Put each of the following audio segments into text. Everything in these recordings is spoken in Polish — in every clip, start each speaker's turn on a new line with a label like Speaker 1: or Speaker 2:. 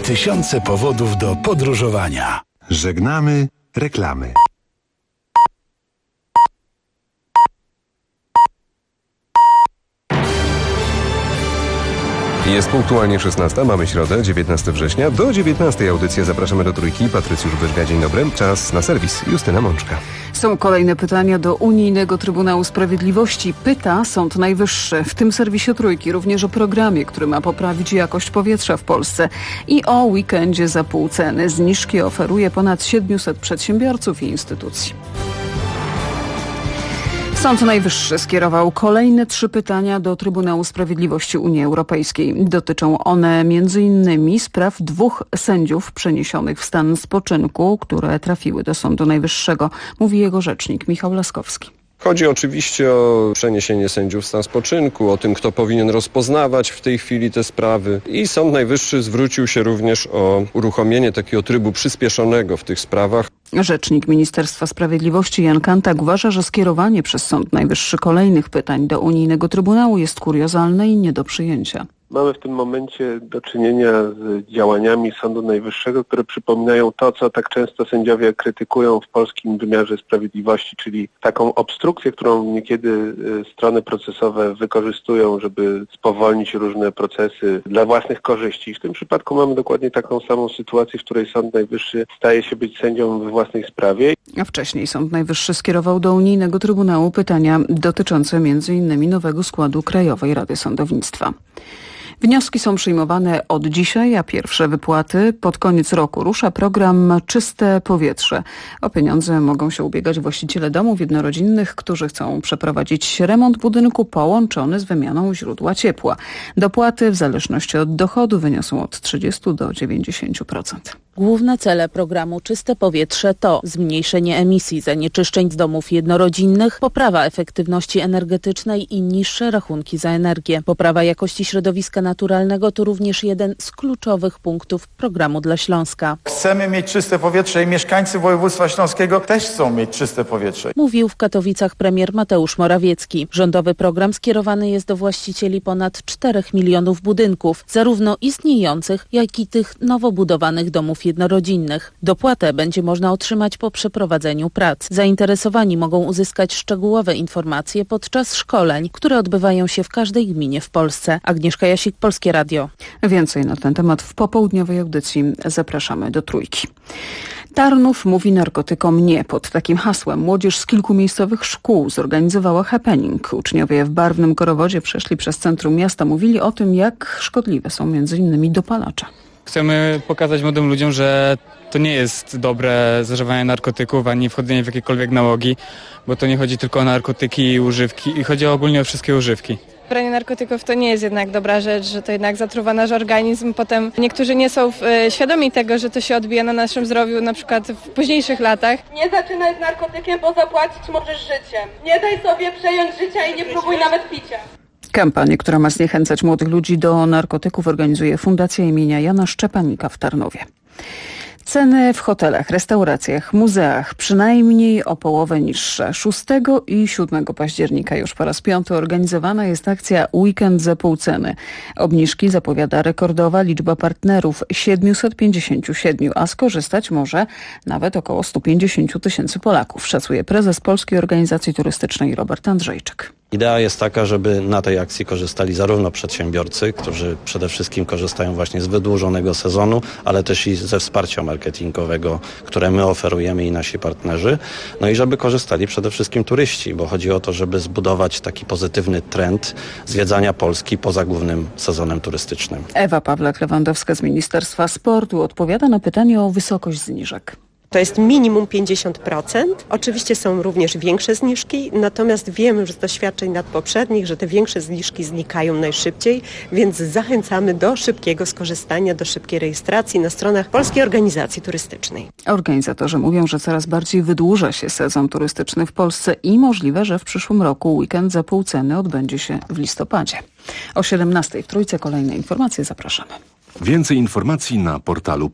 Speaker 1: tysiące powodów do podróżowania.
Speaker 2: Żegnamy reklamy.
Speaker 3: Jest punktualnie 16, mamy środę, 19 września. Do 19 audycji zapraszamy do Trójki. Patrycjusz Byżga, dzień dobry. Czas na serwis. Justyna Mączka.
Speaker 4: Są kolejne pytania do Unijnego Trybunału Sprawiedliwości. Pyta Sąd Najwyższy. W tym serwisie Trójki również o programie, który ma poprawić jakość powietrza w Polsce i o weekendzie za pół ceny. Zniżki oferuje ponad 700 przedsiębiorców i instytucji. Sąd Najwyższy skierował kolejne 3 pytania do Trybunału Sprawiedliwości Unii Europejskiej. Dotyczą one m.in. spraw 2 sędziów przeniesionych w stan spoczynku, które trafiły do Sądu Najwyższego, mówi jego rzecznik Michał Laskowski.
Speaker 5: Chodzi oczywiście o przeniesienie sędziów w stan spoczynku, o tym, kto powinien rozpoznawać w tej chwili te sprawy. I Sąd Najwyższy zwrócił się również o uruchomienie takiego trybu przyspieszonego w tych sprawach.
Speaker 4: Rzecznik Ministerstwa Sprawiedliwości Jan Kantak uważa, że skierowanie przez Sąd Najwyższy kolejnych pytań do Unijnego Trybunału jest kuriozalne i nie do przyjęcia.
Speaker 6: Mamy w tym momencie do czynienia z działaniami Sądu Najwyższego, które przypominają to, co tak często sędziowie krytykują w polskim wymiarze sprawiedliwości, czyli taką obstrukcję, którą niekiedy strony procesowe wykorzystują, żeby spowolnić różne procesy dla własnych korzyści. W tym przypadku mamy dokładnie taką samą sytuację, w której Sąd Najwyższy staje się być sędzią we własnej sprawie.
Speaker 4: A wcześniej Sąd Najwyższy skierował do Unijnego Trybunału pytania dotyczące m.in. nowego składu Krajowej Rady Sądownictwa. Wnioski są przyjmowane od dzisiaj, a pierwsze wypłaty pod koniec roku. Rusza program Czyste Powietrze. O pieniądze mogą się ubiegać właściciele domów jednorodzinnych, którzy chcą przeprowadzić remont budynku połączony z wymianą źródła ciepła. Dopłaty w zależności od dochodu wyniosą od 30 do 90%.
Speaker 7: Główne cele programu Czyste Powietrze to zmniejszenie emisji zanieczyszczeń z domów jednorodzinnych, poprawa efektywności energetycznej i niższe rachunki za energię. Poprawa jakości środowiska naturalnego to również jeden z kluczowych punktów programu dla Śląska.
Speaker 8: Chcemy mieć czyste powietrze i mieszkańcy województwa śląskiego też chcą mieć czyste powietrze.
Speaker 7: Mówił w Katowicach premier Mateusz Morawiecki. Rządowy program skierowany jest do właścicieli ponad 4 milionów budynków, zarówno istniejących, jak i tych nowo budowanych domów jednorodzinnych. Dopłatę będzie można otrzymać po przeprowadzeniu prac. Zainteresowani mogą uzyskać szczegółowe informacje podczas szkoleń, które odbywają się w każdej gminie w Polsce. Agnieszka Jasik, Polskie Radio.
Speaker 4: Więcej na ten temat w popołudniowej audycji. Zapraszamy do Trójki. Tarnów mówi narkotykom nie. Pod takim hasłem młodzież z kilku miejscowych szkół zorganizowała happening. Uczniowie w barwnym korowodzie przeszli przez centrum miasta. Mówili o tym, jak szkodliwe są m.in. dopalacze.
Speaker 9: Chcemy pokazać młodym ludziom, że to nie jest dobre zażywanie narkotyków, ani wchodzenie w jakiekolwiek nałogi, bo to nie chodzi tylko o narkotyki i używki, i chodzi ogólnie o wszystkie używki.
Speaker 10: Branie narkotyków to nie jest jednak dobra rzecz, że to jednak zatruwa nasz organizm. Potem niektórzy nie są świadomi tego, że to się odbija na naszym zdrowiu, na przykład w późniejszych latach.
Speaker 11: Nie zaczynaj z narkotykiem, bo zapłacić możesz życiem. Nie daj sobie przejąć życia i nie próbuj nawet picia.
Speaker 4: Kampanię, która ma zniechęcać młodych ludzi do narkotyków, organizuje Fundacja imienia Jana Szczepanika w Tarnowie. Ceny w hotelach, restauracjach, muzeach przynajmniej o połowę niższe. 6 i 7 października już po raz 5 organizowana jest akcja Weekend za pół ceny. Obniżki zapowiada rekordowa liczba partnerów 757, a skorzystać może nawet około 150 tysięcy Polaków, szacuje prezes Polskiej Organizacji Turystycznej Robert Andrzejczyk.
Speaker 12: Idea jest taka, żeby na tej akcji korzystali zarówno przedsiębiorcy, którzy przede wszystkim korzystają właśnie z wydłużonego sezonu, ale też i ze wsparcia marketingowego, które my oferujemy i nasi partnerzy. No i żeby korzystali przede wszystkim turyści, bo chodzi o to, żeby zbudować taki pozytywny trend zwiedzania Polski poza głównym sezonem turystycznym.
Speaker 4: Ewa Pawlak-Lewandowska z Ministerstwa Sportu odpowiada na pytanie o wysokość zniżek.
Speaker 13: To jest minimum 50%. Oczywiście są również większe zniżki, natomiast wiemy już z doświadczeń poprzednich, że te większe zniżki znikają najszybciej, więc zachęcamy do szybkiego skorzystania, do szybkiej rejestracji na stronach Polskiej Organizacji Turystycznej.
Speaker 4: Organizatorzy mówią, że coraz bardziej wydłuża się sezon turystyczny w Polsce i możliwe, że w przyszłym roku weekend za pół ceny odbędzie się w listopadzie. O 17:00 w Trójce kolejne informacje, zapraszamy.
Speaker 2: Więcej informacji na portalu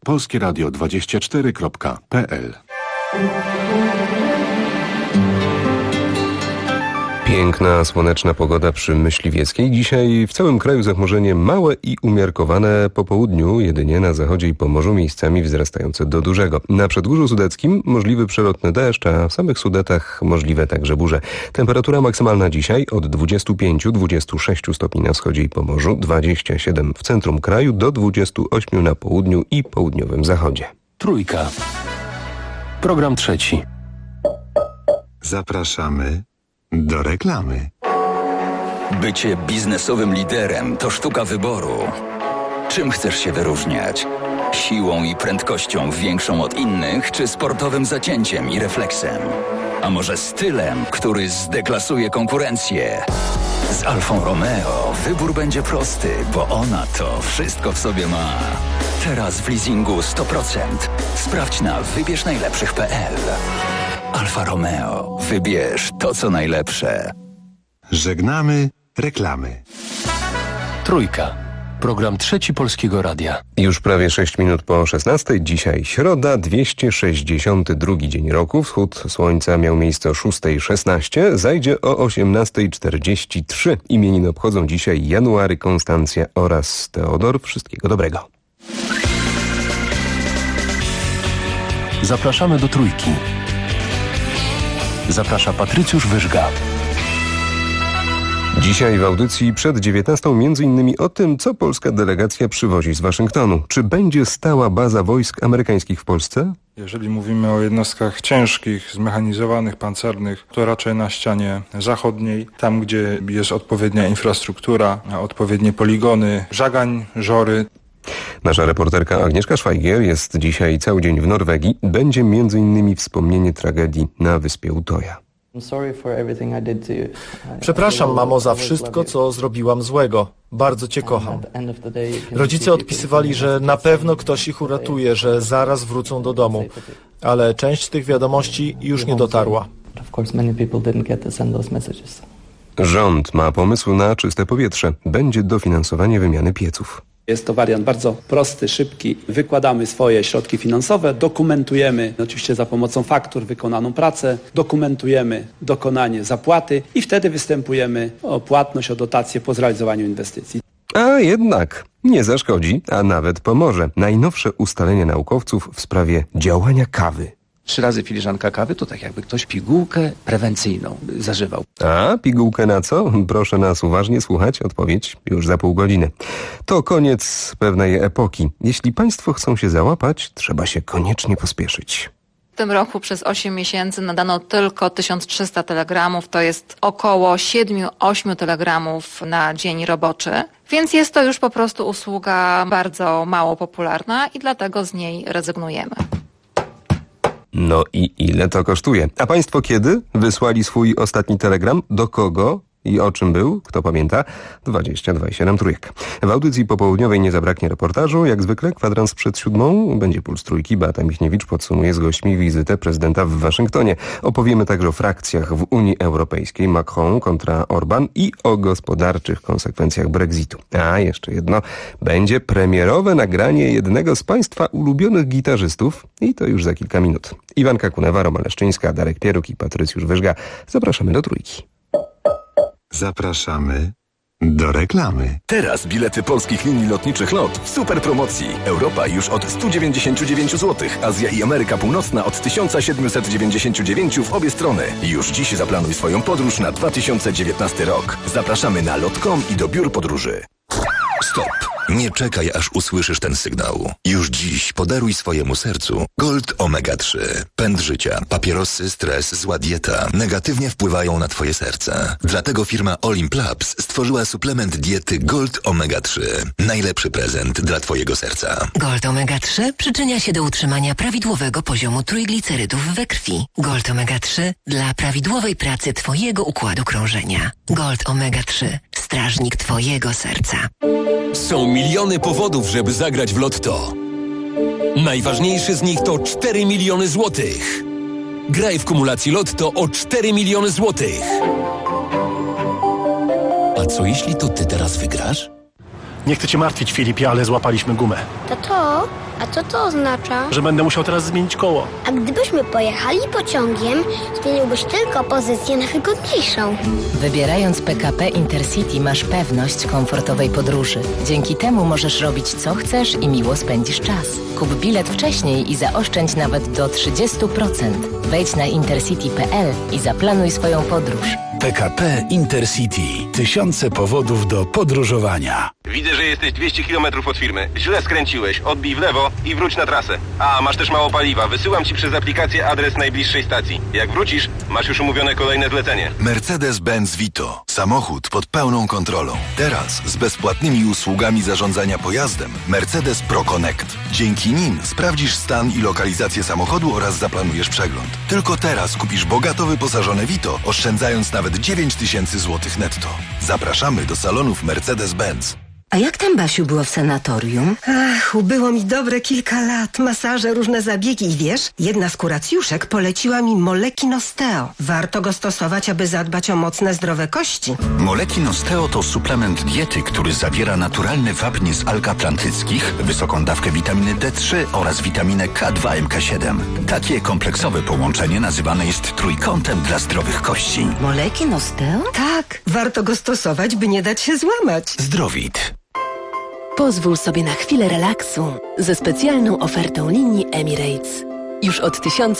Speaker 2: polskieradio24.pl.
Speaker 3: Piękna, słoneczna pogoda przy Myśliwieckiej. Dzisiaj w całym kraju zachmurzenie małe i umiarkowane po południu, jedynie na zachodzie i Pomorzu miejscami wzrastające do dużego. Na Przedgórzu Sudeckim możliwy przelotny deszcz, a w samych Sudetach możliwe także burze. Temperatura maksymalna dzisiaj od 25-26 stopni na wschodzie i Pomorzu, 27 w centrum kraju, do 28 na południu i południowym zachodzie.
Speaker 1: Trójka. Program trzeci.
Speaker 2: Zapraszamy do reklamy.
Speaker 14: Bycie biznesowym liderem to sztuka wyboru. Czym chcesz się wyróżniać? Siłą i prędkością większą od innych, czy sportowym zacięciem i refleksem? A może stylem, który zdeklasuje konkurencję? Z Alfą Romeo wybór będzie prosty, bo ona to wszystko w sobie ma. Teraz w leasingu 100%. Sprawdź na wybierznajlepszych.pl. Alfa Romeo. Wybierz to, co najlepsze.
Speaker 2: Żegnamy reklamy.
Speaker 1: Trójka. Program trzeci Polskiego Radia.
Speaker 3: Już prawie 6 minut po 16. Dzisiaj środa, 262 dzień roku. Wschód słońca miał miejsce o 6:16. Zajdzie o 18:43. Imieniny obchodzą dzisiaj January, Konstancja oraz Teodor. Wszystkiego dobrego.
Speaker 1: Zapraszamy do Trójki. Zaprasza Patrycjusz Wyżga.
Speaker 3: Dzisiaj w audycji przed 19 m.in. o tym, co polska delegacja przywozi z Waszyngtonu. Czy będzie stała baza wojsk amerykańskich w Polsce?
Speaker 8: Jeżeli mówimy o jednostkach ciężkich, zmechanizowanych, pancernych, to raczej na ścianie zachodniej, tam gdzie jest odpowiednia infrastruktura, odpowiednie poligony, Żagań, Żory.
Speaker 3: Nasza reporterka Agnieszka Szwajgier jest dzisiaj cały dzień w Norwegii. Będzie m.in. wspomnienie tragedii na wyspie Utoja.
Speaker 15: Przepraszam, mamo, za wszystko, co zrobiłam złego. Bardzo cię kocham. Rodzice odpisywali, że na pewno ktoś ich uratuje, że zaraz wrócą do domu. Ale część tych wiadomości już nie dotarła.
Speaker 3: Rząd ma pomysł na czyste powietrze. Będzie dofinansowanie wymiany pieców.
Speaker 16: Jest to wariant bardzo prosty, szybki. Wykładamy swoje środki finansowe, dokumentujemy oczywiście za pomocą faktur wykonaną pracę, dokumentujemy dokonanie zapłaty i wtedy występujemy o płatność, o dotację po zrealizowaniu inwestycji.
Speaker 3: A jednak nie zaszkodzi, a nawet pomoże. Najnowsze ustalenia naukowców w sprawie działania kawy.
Speaker 17: 3 razy filiżanka kawy to tak jakby ktoś pigułkę prewencyjną zażywał.
Speaker 3: A pigułkę na co? Proszę nas uważnie słuchać. Odpowiedź już za pół godziny. To koniec pewnej epoki. Jeśli państwo chcą się załapać, trzeba się koniecznie pospieszyć.
Speaker 18: W tym roku przez 8 miesięcy nadano tylko 1300 telegramów, to jest około 7-8 telegramów na dzień roboczy, więc jest to już po prostu usługa bardzo mało popularna i dlatego z niej rezygnujemy.
Speaker 3: No i ile to kosztuje? A państwo kiedy wysłali swój ostatni telegram? Do kogo? I o czym był? Kto pamięta? 22,7 Trójek. W audycji popołudniowej nie zabraknie reportażu. Jak zwykle kwadrans przed 7 będzie Puls Trójki. Beata Michniewicz podsumuje z gośćmi wizytę prezydenta w Waszyngtonie. Opowiemy także o frakcjach w Unii Europejskiej, Macron kontra Orban i o gospodarczych konsekwencjach Brexitu. A jeszcze jedno, będzie premierowe nagranie jednego z państwa ulubionych gitarzystów i to już za kilka minut. Iwanka Kunewa, Roma Leszczyńska, Darek Pieruk i Patrycjusz Wyżga. Zapraszamy do Trójki.
Speaker 2: Zapraszamy do reklamy.
Speaker 19: Teraz bilety polskich linii lotniczych LOT w super promocji. Europa już od 199 zł, Azja i Ameryka Północna od 1799 w obie strony. Już dziś zaplanuj swoją podróż na 2019 rok. Zapraszamy na lot.com i do biur podróży.
Speaker 20: Stop! Nie czekaj, aż usłyszysz ten sygnał. Już dziś podaruj swojemu sercu Gold Omega 3. Pęd życia, papierosy, stres, zła dieta negatywnie wpływają na twoje serce. Dlatego firma Olimp Labs stworzyła suplement diety Gold Omega 3. Najlepszy prezent dla twojego serca.
Speaker 21: Gold Omega 3 przyczynia się do utrzymania prawidłowego poziomu trójglicerydów we krwi. Gold Omega 3 dla prawidłowej pracy twojego układu krążenia. Gold Omega 3. Strażnik twojego serca.
Speaker 22: Są miliony powodów, żeby zagrać w Lotto. Najważniejszy z nich to 4 miliony złotych. Graj w kumulacji Lotto o 4 miliony złotych. A co jeśli to ty teraz wygrasz?
Speaker 5: Nie chcę cię martwić, Filipie, ale złapaliśmy gumę.
Speaker 6: Tato, a co to oznacza?
Speaker 5: Że będę musiał teraz zmienić koło.
Speaker 6: A gdybyśmy pojechali pociągiem, zmieniłbyś tylko pozycję na wygodniejszą.
Speaker 21: Wybierając PKP Intercity masz pewność komfortowej podróży. Dzięki temu możesz robić co chcesz i miło spędzisz czas. Kup bilet wcześniej i zaoszczędź nawet do 30%. Wejdź na intercity.pl i zaplanuj swoją podróż.
Speaker 23: PKP Intercity. Tysiące powodów do podróżowania.
Speaker 3: Widzę, że jesteś 200 km od firmy. Źle skręciłeś. Odbij w lewo i wróć na trasę. A, masz też mało paliwa. Wysyłam ci przez aplikację adres najbliższej stacji. Jak wrócisz, masz już umówione kolejne zlecenie.
Speaker 20: Mercedes-Benz Vito. Samochód pod pełną kontrolą. Teraz z bezpłatnymi usługami zarządzania pojazdem Mercedes Pro Connect. Dzięki nim sprawdzisz stan i lokalizację samochodu oraz zaplanujesz przegląd. Tylko teraz kupisz bogato wyposażone Vito, oszczędzając nawet 9000 zł netto. Zapraszamy do salonów Mercedes-Benz.
Speaker 21: A jak tam, Basiu, było w sanatorium?
Speaker 24: Ach, ubyło mi dobre kilka lat. Masaże, różne zabiegi i wiesz, jedna z kuracjuszek poleciła mi Molekin Osteo. Warto go stosować, aby zadbać o mocne, zdrowe kości.
Speaker 25: Molekin Osteo to suplement diety, który zawiera naturalny wapń z alg atlantyckich, wysoką dawkę witaminy D3 oraz witaminę K2 MK7. Takie kompleksowe połączenie nazywane jest trójkątem dla zdrowych kości.
Speaker 21: Molekin Osteo?
Speaker 24: Tak, warto go stosować, by nie dać się złamać.
Speaker 25: Zdrowit.
Speaker 21: Pozwól sobie na chwilę relaksu ze specjalną ofertą linii Emirates. Już od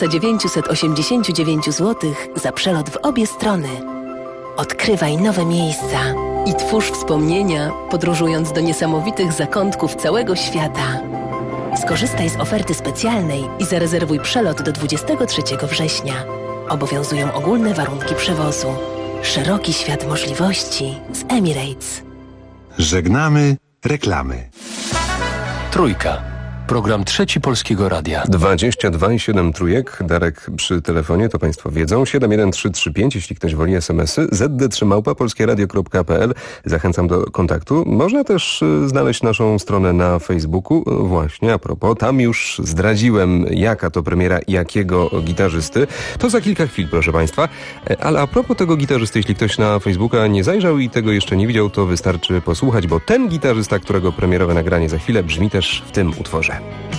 Speaker 21: 1989 zł za przelot w obie strony. Odkrywaj nowe miejsca i twórz wspomnienia, podróżując do niesamowitych zakątków całego świata. Skorzystaj z oferty specjalnej i zarezerwuj przelot do 23 września. Obowiązują ogólne warunki przewozu. Szeroki świat możliwości z Emirates.
Speaker 2: Żegnamy reklamy.
Speaker 1: Trójka. Program Trzeci Polskiego Radia.
Speaker 3: 22,7 trójek. Darek przy telefonie, to Państwo wiedzą. 71335, jeśli ktoś woli SMS-y. ZD3@polskieradio.pl. Zachęcam do kontaktu. Można też znaleźć naszą stronę na Facebooku. Właśnie, a propos, tam już zdradziłem, jaka to premiera jakiego gitarzysty. To za kilka chwil, proszę Państwa. Ale a propos tego gitarzysty, jeśli ktoś na Facebooka nie zajrzał i tego jeszcze nie widział, to wystarczy posłuchać, bo ten gitarzysta, którego premierowe nagranie za chwilę, brzmi też w tym utworze.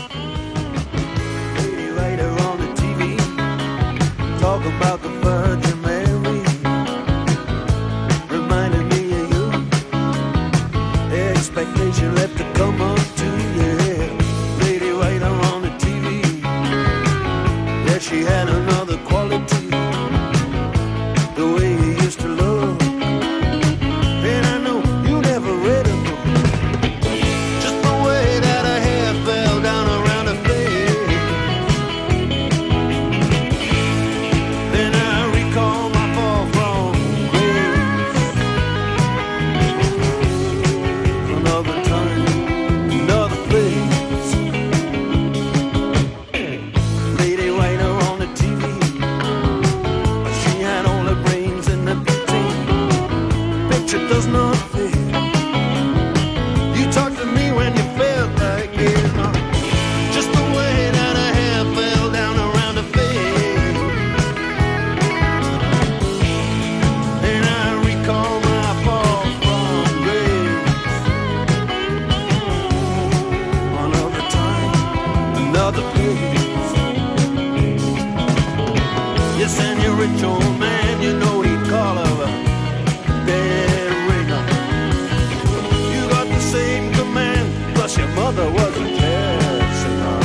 Speaker 26: About the Virgin Mary, reminding me of you. Expectation left to come up to you. Lady writer on the TV. Yeah, she had another quality, the way you used to look. And I know you never read a book, just the way that her hair fell down around her face. Does not fit. You talk to me when you felt like it, just the way that her hair fell down around her face. And I recall my fall from grace. Another time, another place. Yes, and your rich old man, you know he'd call her a dead. Same command, plus your mother was a Jessica.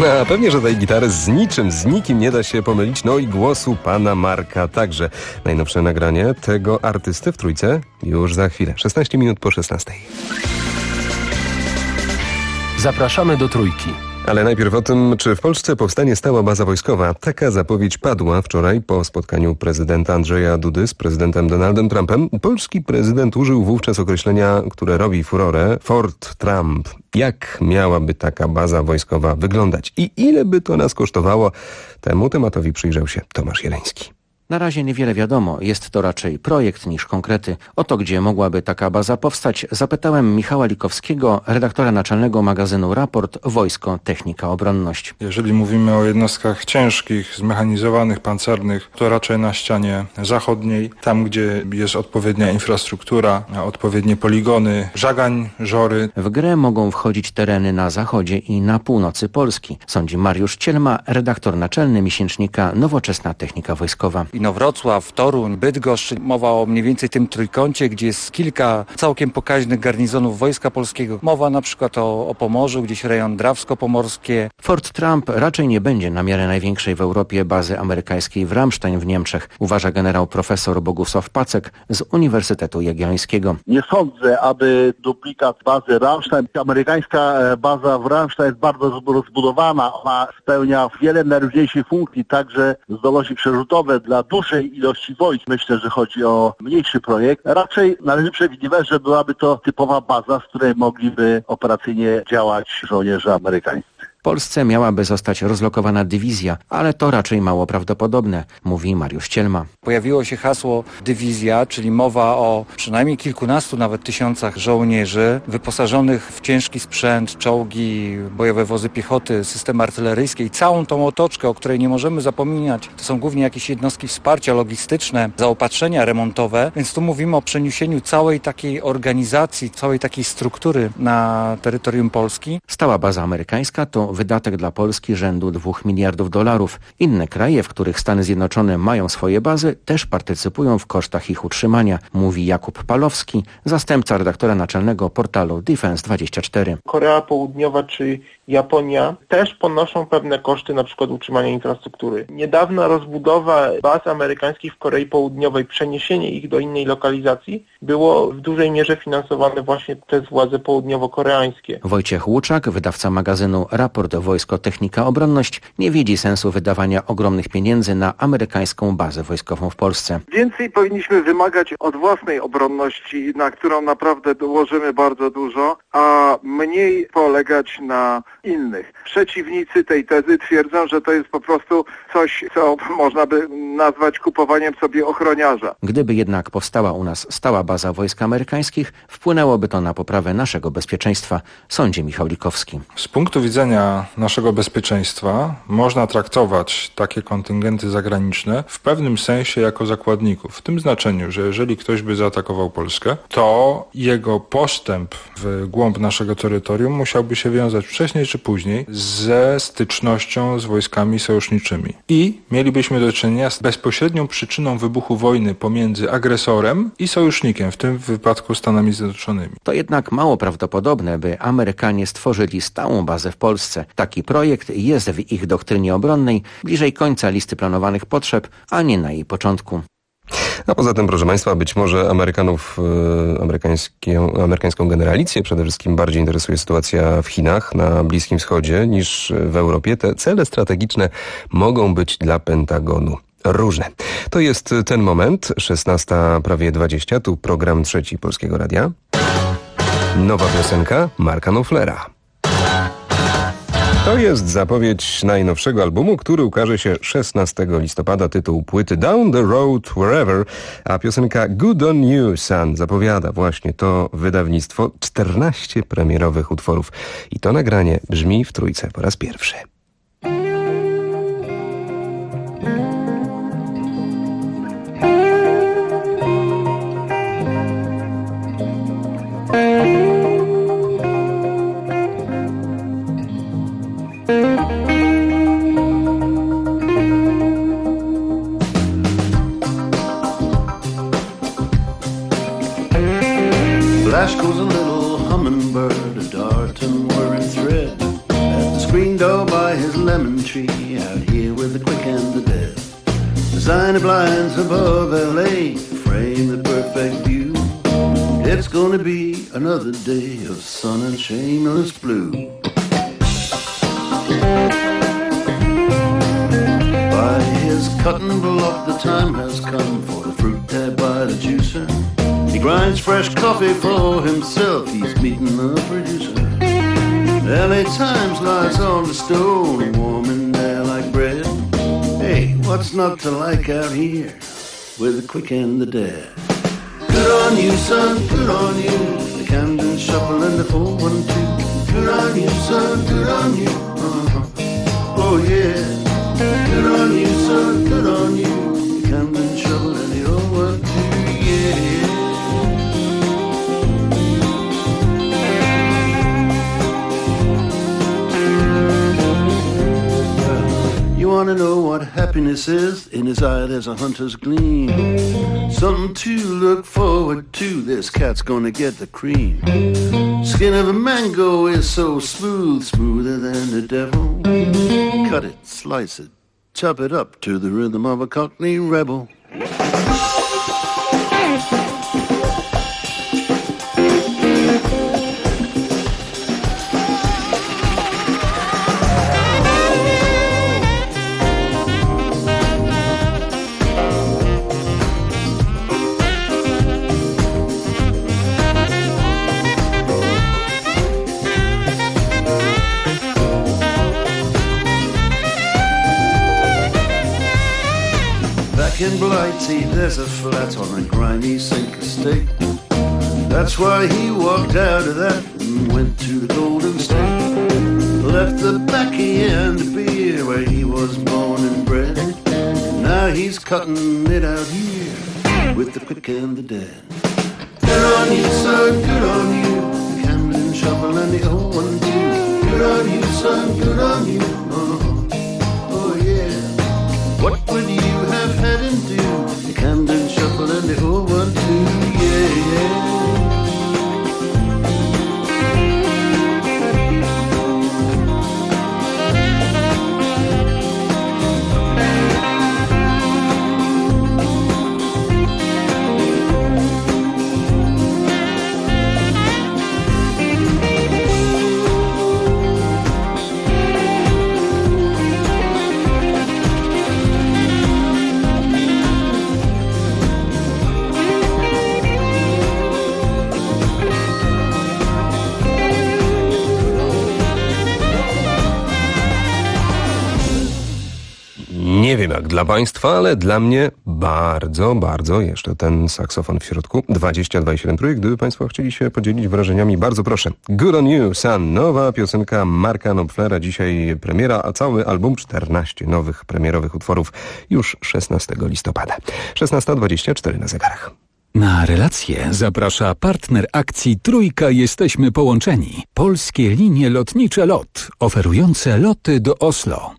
Speaker 3: A pewnie, że tej gitary z nikim nie da się pomylić. No i głosu pana Marka także. Najnowsze nagranie tego artysty w Trójce już za chwilę. 16 minut po 16.
Speaker 1: Zapraszamy do Trójki.
Speaker 3: Ale najpierw o tym, czy w Polsce powstanie stała baza wojskowa. Taka zapowiedź padła wczoraj po spotkaniu prezydenta Andrzeja Dudy z prezydentem Donaldem Trumpem. Polski prezydent użył wówczas określenia, które robi furorę, Fort Trump. Jak miałaby taka baza wojskowa wyglądać i ile by to nas kosztowało? Temu tematowi przyjrzał się Tomasz Jeleński.
Speaker 17: Na razie niewiele wiadomo, jest to raczej projekt niż konkrety. O to, gdzie mogłaby taka baza powstać, zapytałem Michała Likowskiego, redaktora naczelnego magazynu Raport Wojsko, Technika, Obronność.
Speaker 8: Jeżeli mówimy o jednostkach ciężkich, zmechanizowanych, pancernych, to raczej na ścianie zachodniej, tam gdzie jest odpowiednia infrastruktura, odpowiednie poligony, żagań, żory.
Speaker 17: W grę mogą wchodzić tereny na zachodzie i na północy Polski, sądzi Mariusz Cielma, redaktor naczelny miesięcznika Nowoczesna Technika Wojskowa.
Speaker 7: Wrocław, Toruń, Bydgoszcz. Mowa o mniej więcej tym trójkącie, gdzie jest kilka całkiem pokaźnych garnizonów Wojska Polskiego. Mowa na przykład o Pomorzu, gdzieś rejon Drawsko-Pomorskie.
Speaker 17: Fort Trump raczej nie będzie na miarę największej w Europie bazy amerykańskiej w Ramstein w Niemczech, uważa generał profesor Bogusław Pacek z Uniwersytetu Jagiellońskiego.
Speaker 9: Nie sądzę, aby duplikat bazy Ramstein. Amerykańska baza w Ramstein jest bardzo rozbudowana. Ona spełnia wiele najróżniejszych funkcji, także zdolności przerzutowe dla dużej ilości wojsk. Myślę, że chodzi o mniejszy projekt. Raczej należy przewidywać, że byłaby to typowa baza, z której mogliby operacyjnie działać żołnierze amerykańscy.
Speaker 17: W Polsce miałaby zostać rozlokowana dywizja, ale to raczej mało prawdopodobne, mówi Mariusz Cielma.
Speaker 7: Pojawiło się hasło dywizja, czyli mowa o przynajmniej kilkunastu nawet tysiącach żołnierzy wyposażonych w ciężki sprzęt, czołgi, bojowe wozy piechoty, systemy artyleryjskie i całą tą otoczkę, o której nie możemy zapominać. To są głównie jakieś jednostki wsparcia logistyczne, zaopatrzenia remontowe, więc tu mówimy o przeniesieniu całej takiej organizacji, całej takiej struktury na terytorium Polski.
Speaker 17: Stała baza amerykańska to wydatek dla Polski rzędu $2 miliardów. Inne kraje, w których Stany Zjednoczone mają swoje bazy, też partycypują w kosztach ich utrzymania, mówi Jakub Palowski, zastępca redaktora naczelnego portalu Defense24.
Speaker 10: Korea Południowa czy Japonia też ponoszą pewne koszty, na przykład utrzymania infrastruktury. Niedawna rozbudowa baz amerykańskich w Korei Południowej, przeniesienie ich do innej lokalizacji było w dużej mierze finansowane właśnie przez władze południowo-koreańskie.
Speaker 17: Wojciech Łuczak, wydawca magazynu Raport Wojsko, Technika, Obronność, nie widzi sensu wydawania ogromnych pieniędzy na amerykańską bazę wojskową w Polsce.
Speaker 11: Więcej powinniśmy wymagać od własnej obronności, na którą naprawdę dołożymy bardzo dużo, a mniej polegać na innych. Przeciwnicy tej tezy twierdzą, że to jest po prostu coś, co można by nazwać kupowaniem sobie ochroniarza.
Speaker 17: Gdyby jednak powstała u nas stała baza wojsk amerykańskich, wpłynęłoby to na poprawę naszego bezpieczeństwa, sądzi Michał Likowski.
Speaker 8: Z punktu widzenia naszego bezpieczeństwa można traktować takie kontyngenty zagraniczne w pewnym sensie jako zakładników. W tym znaczeniu, że jeżeli ktoś by zaatakował Polskę, to jego postęp w głąb naszego terytorium musiałby się wiązać wcześniej czy później ze stycznością z wojskami sojuszniczymi. I mielibyśmy do czynienia z bezpośrednią przyczyną wybuchu wojny pomiędzy agresorem i sojusznikiem, w tym wypadku Stanami Zjednoczonymi.
Speaker 17: To jednak mało prawdopodobne, by Amerykanie stworzyli stałą bazę w Polsce. Taki projekt jest w ich doktrynie obronnej bliżej końca listy planowanych potrzeb, a nie na jej początku.
Speaker 3: A poza tym, proszę Państwa, być może Amerykanów, amerykańską generalicję przede wszystkim bardziej interesuje sytuacja w Chinach, na Bliskim Wschodzie niż w Europie. Te cele strategiczne mogą być dla Pentagonu różne. To jest ten moment, 16:20, tu program Trzeci Polskiego Radia. Nowa piosenka Marka Knopflera. To jest zapowiedź najnowszego albumu, który ukaże się 16 listopada. Tytuł płyty Down the Road Wherever, a piosenka Good on You, Son zapowiada właśnie to wydawnictwo. 14 premierowych utworów i to nagranie brzmi w Trójce po raz pierwszy.
Speaker 26: Flash goes a little hummingbird, a dart and whirring thread. At the screen door by his lemon tree, out here with the quick and the dead. Designer blinds above LA frame the perfect view. It's gonna be another day of sun and shameless blue. By his cutting block the time has come for the fruit there by the juicer. He grinds fresh coffee for himself, he's meeting the producer. LA Times lies on the stone, warm in there like bread. Hey, what's not to like out here with the quick and the dead? Good on you, son, good on you. The Camden Shuffle and the 412. Good on you, son, good on you. Oh yeah. Good on you, son, good on you. The Camden Shuffle and the 012, yeah. You wanna know what happiness is? In his eye there's a hunter's gleam. Something to look forward to, this cat's gonna get the cream. Skin of a mango is so smooth, smoother than the devil. Cut it, slice it, chop it up to the rhythm of a Cockney rebel. In Blighty, there's a flat on a grimy sink estate. That's why he walked out of that and went to the Golden State. Left the baccy and the beer where he was born and bred. Now he's cutting it out here with the quick and the dead. Good on you, son, good on you. The Camden Shuffle and the 012. Good on you, son, good on you. Oh yeah. What would you have had him do? The Camden Shuffle and the 012, yeah, yeah.
Speaker 3: Nie wiem jak dla Państwa, ale dla mnie bardzo jeszcze ten saksofon w środku. 22,7 trójek. Gdyby Państwo chcieli się podzielić wrażeniami, bardzo proszę. Good on you, son. Nowa piosenka Marka Knopflera. Dzisiaj premiera, a cały album 14 nowych premierowych utworów już 16 listopada. 16:24 na zegarach.
Speaker 23: Na relację zaprasza partner akcji Trójka Jesteśmy Połączeni. Polskie linie lotnicze LOT, oferujące loty do Oslo.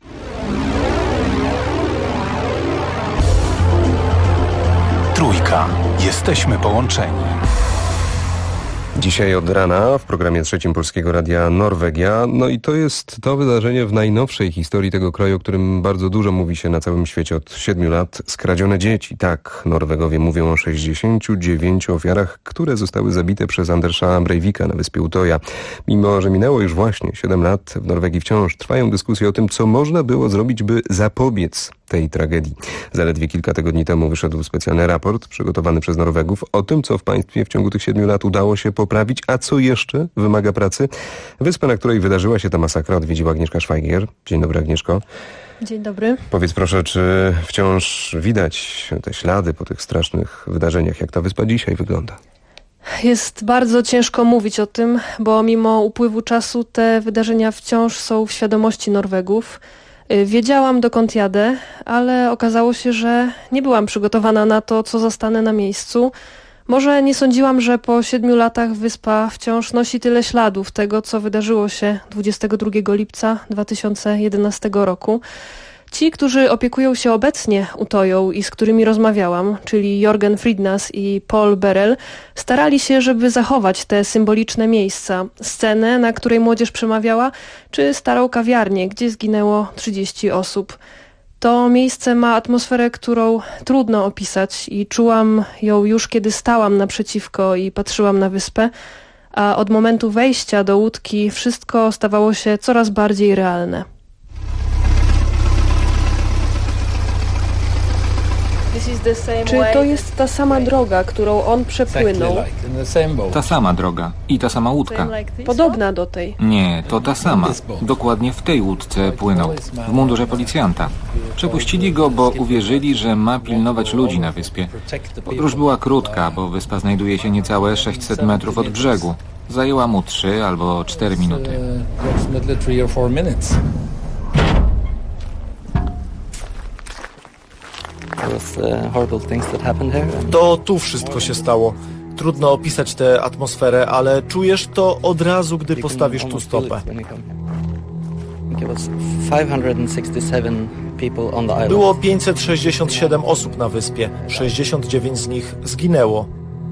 Speaker 23: Trójka. Jesteśmy połączeni.
Speaker 3: Dzisiaj od rana w programie trzecim Polskiego Radia Norwegia. No i to jest to wydarzenie w najnowszej historii tego kraju, o którym bardzo dużo mówi się na całym świecie od 7 lat. Skradzione dzieci. Tak, Norwegowie mówią o 69 ofiarach, które zostały zabite przez Andersa Breivika na wyspie Utoja. Mimo że minęło już właśnie 7 lat, w Norwegii wciąż trwają dyskusje o tym, co można było zrobić, by zapobiec tej tragedii. Zaledwie kilka tygodni temu wyszedł specjalny raport przygotowany przez Norwegów o tym, co w państwie w ciągu tych 7 lat udało się poprawić, a co jeszcze wymaga pracy. Wyspę, na której wydarzyła się ta masakra, odwiedziła Agnieszka Szwajgier. Dzień dobry, Agnieszko.
Speaker 4: Dzień dobry.
Speaker 3: Powiedz proszę, czy wciąż widać te ślady po tych strasznych wydarzeniach? Jak ta wyspa dzisiaj wygląda?
Speaker 4: Jest bardzo ciężko mówić o tym, bo mimo upływu czasu te wydarzenia wciąż są w świadomości Norwegów. Wiedziałam, dokąd jadę, ale okazało się, że nie byłam przygotowana na to, co zastanę na miejscu. Może nie sądziłam, że po 7 latach wyspa wciąż nosi tyle śladów tego, co wydarzyło się 22 lipca 2011 roku. Ci, którzy opiekują się obecnie Utoją i z którymi rozmawiałam, czyli Jorgen Friednas i Paul Berel, starali się, żeby zachować te symboliczne miejsca, scenę, na której młodzież przemawiała, czy starą kawiarnię, gdzie zginęło 30 osób. To miejsce ma atmosferę, którą trudno opisać i czułam ją już, kiedy stałam naprzeciwko i patrzyłam na wyspę, a od momentu wejścia do łódki wszystko stawało się coraz bardziej realne. Czy to jest ta sama droga, którą on przepłynął?
Speaker 12: Ta sama droga i ta sama łódka.
Speaker 4: Podobna do tej.
Speaker 12: Nie, to ta sama. Dokładnie w tej łódce płynął, w mundurze policjanta. Przepuścili go, bo uwierzyli, że ma pilnować ludzi na wyspie. Podróż była krótka, bo wyspa znajduje się niecałe 600 metrów od brzegu. Zajęła mu 3 albo 4 minuty.
Speaker 13: To tu wszystko się stało. Trudno opisać tę atmosferę, ale czujesz to od razu, gdy postawisz tu stopę. Było 567 osób na wyspie, 69 z nich zginęło.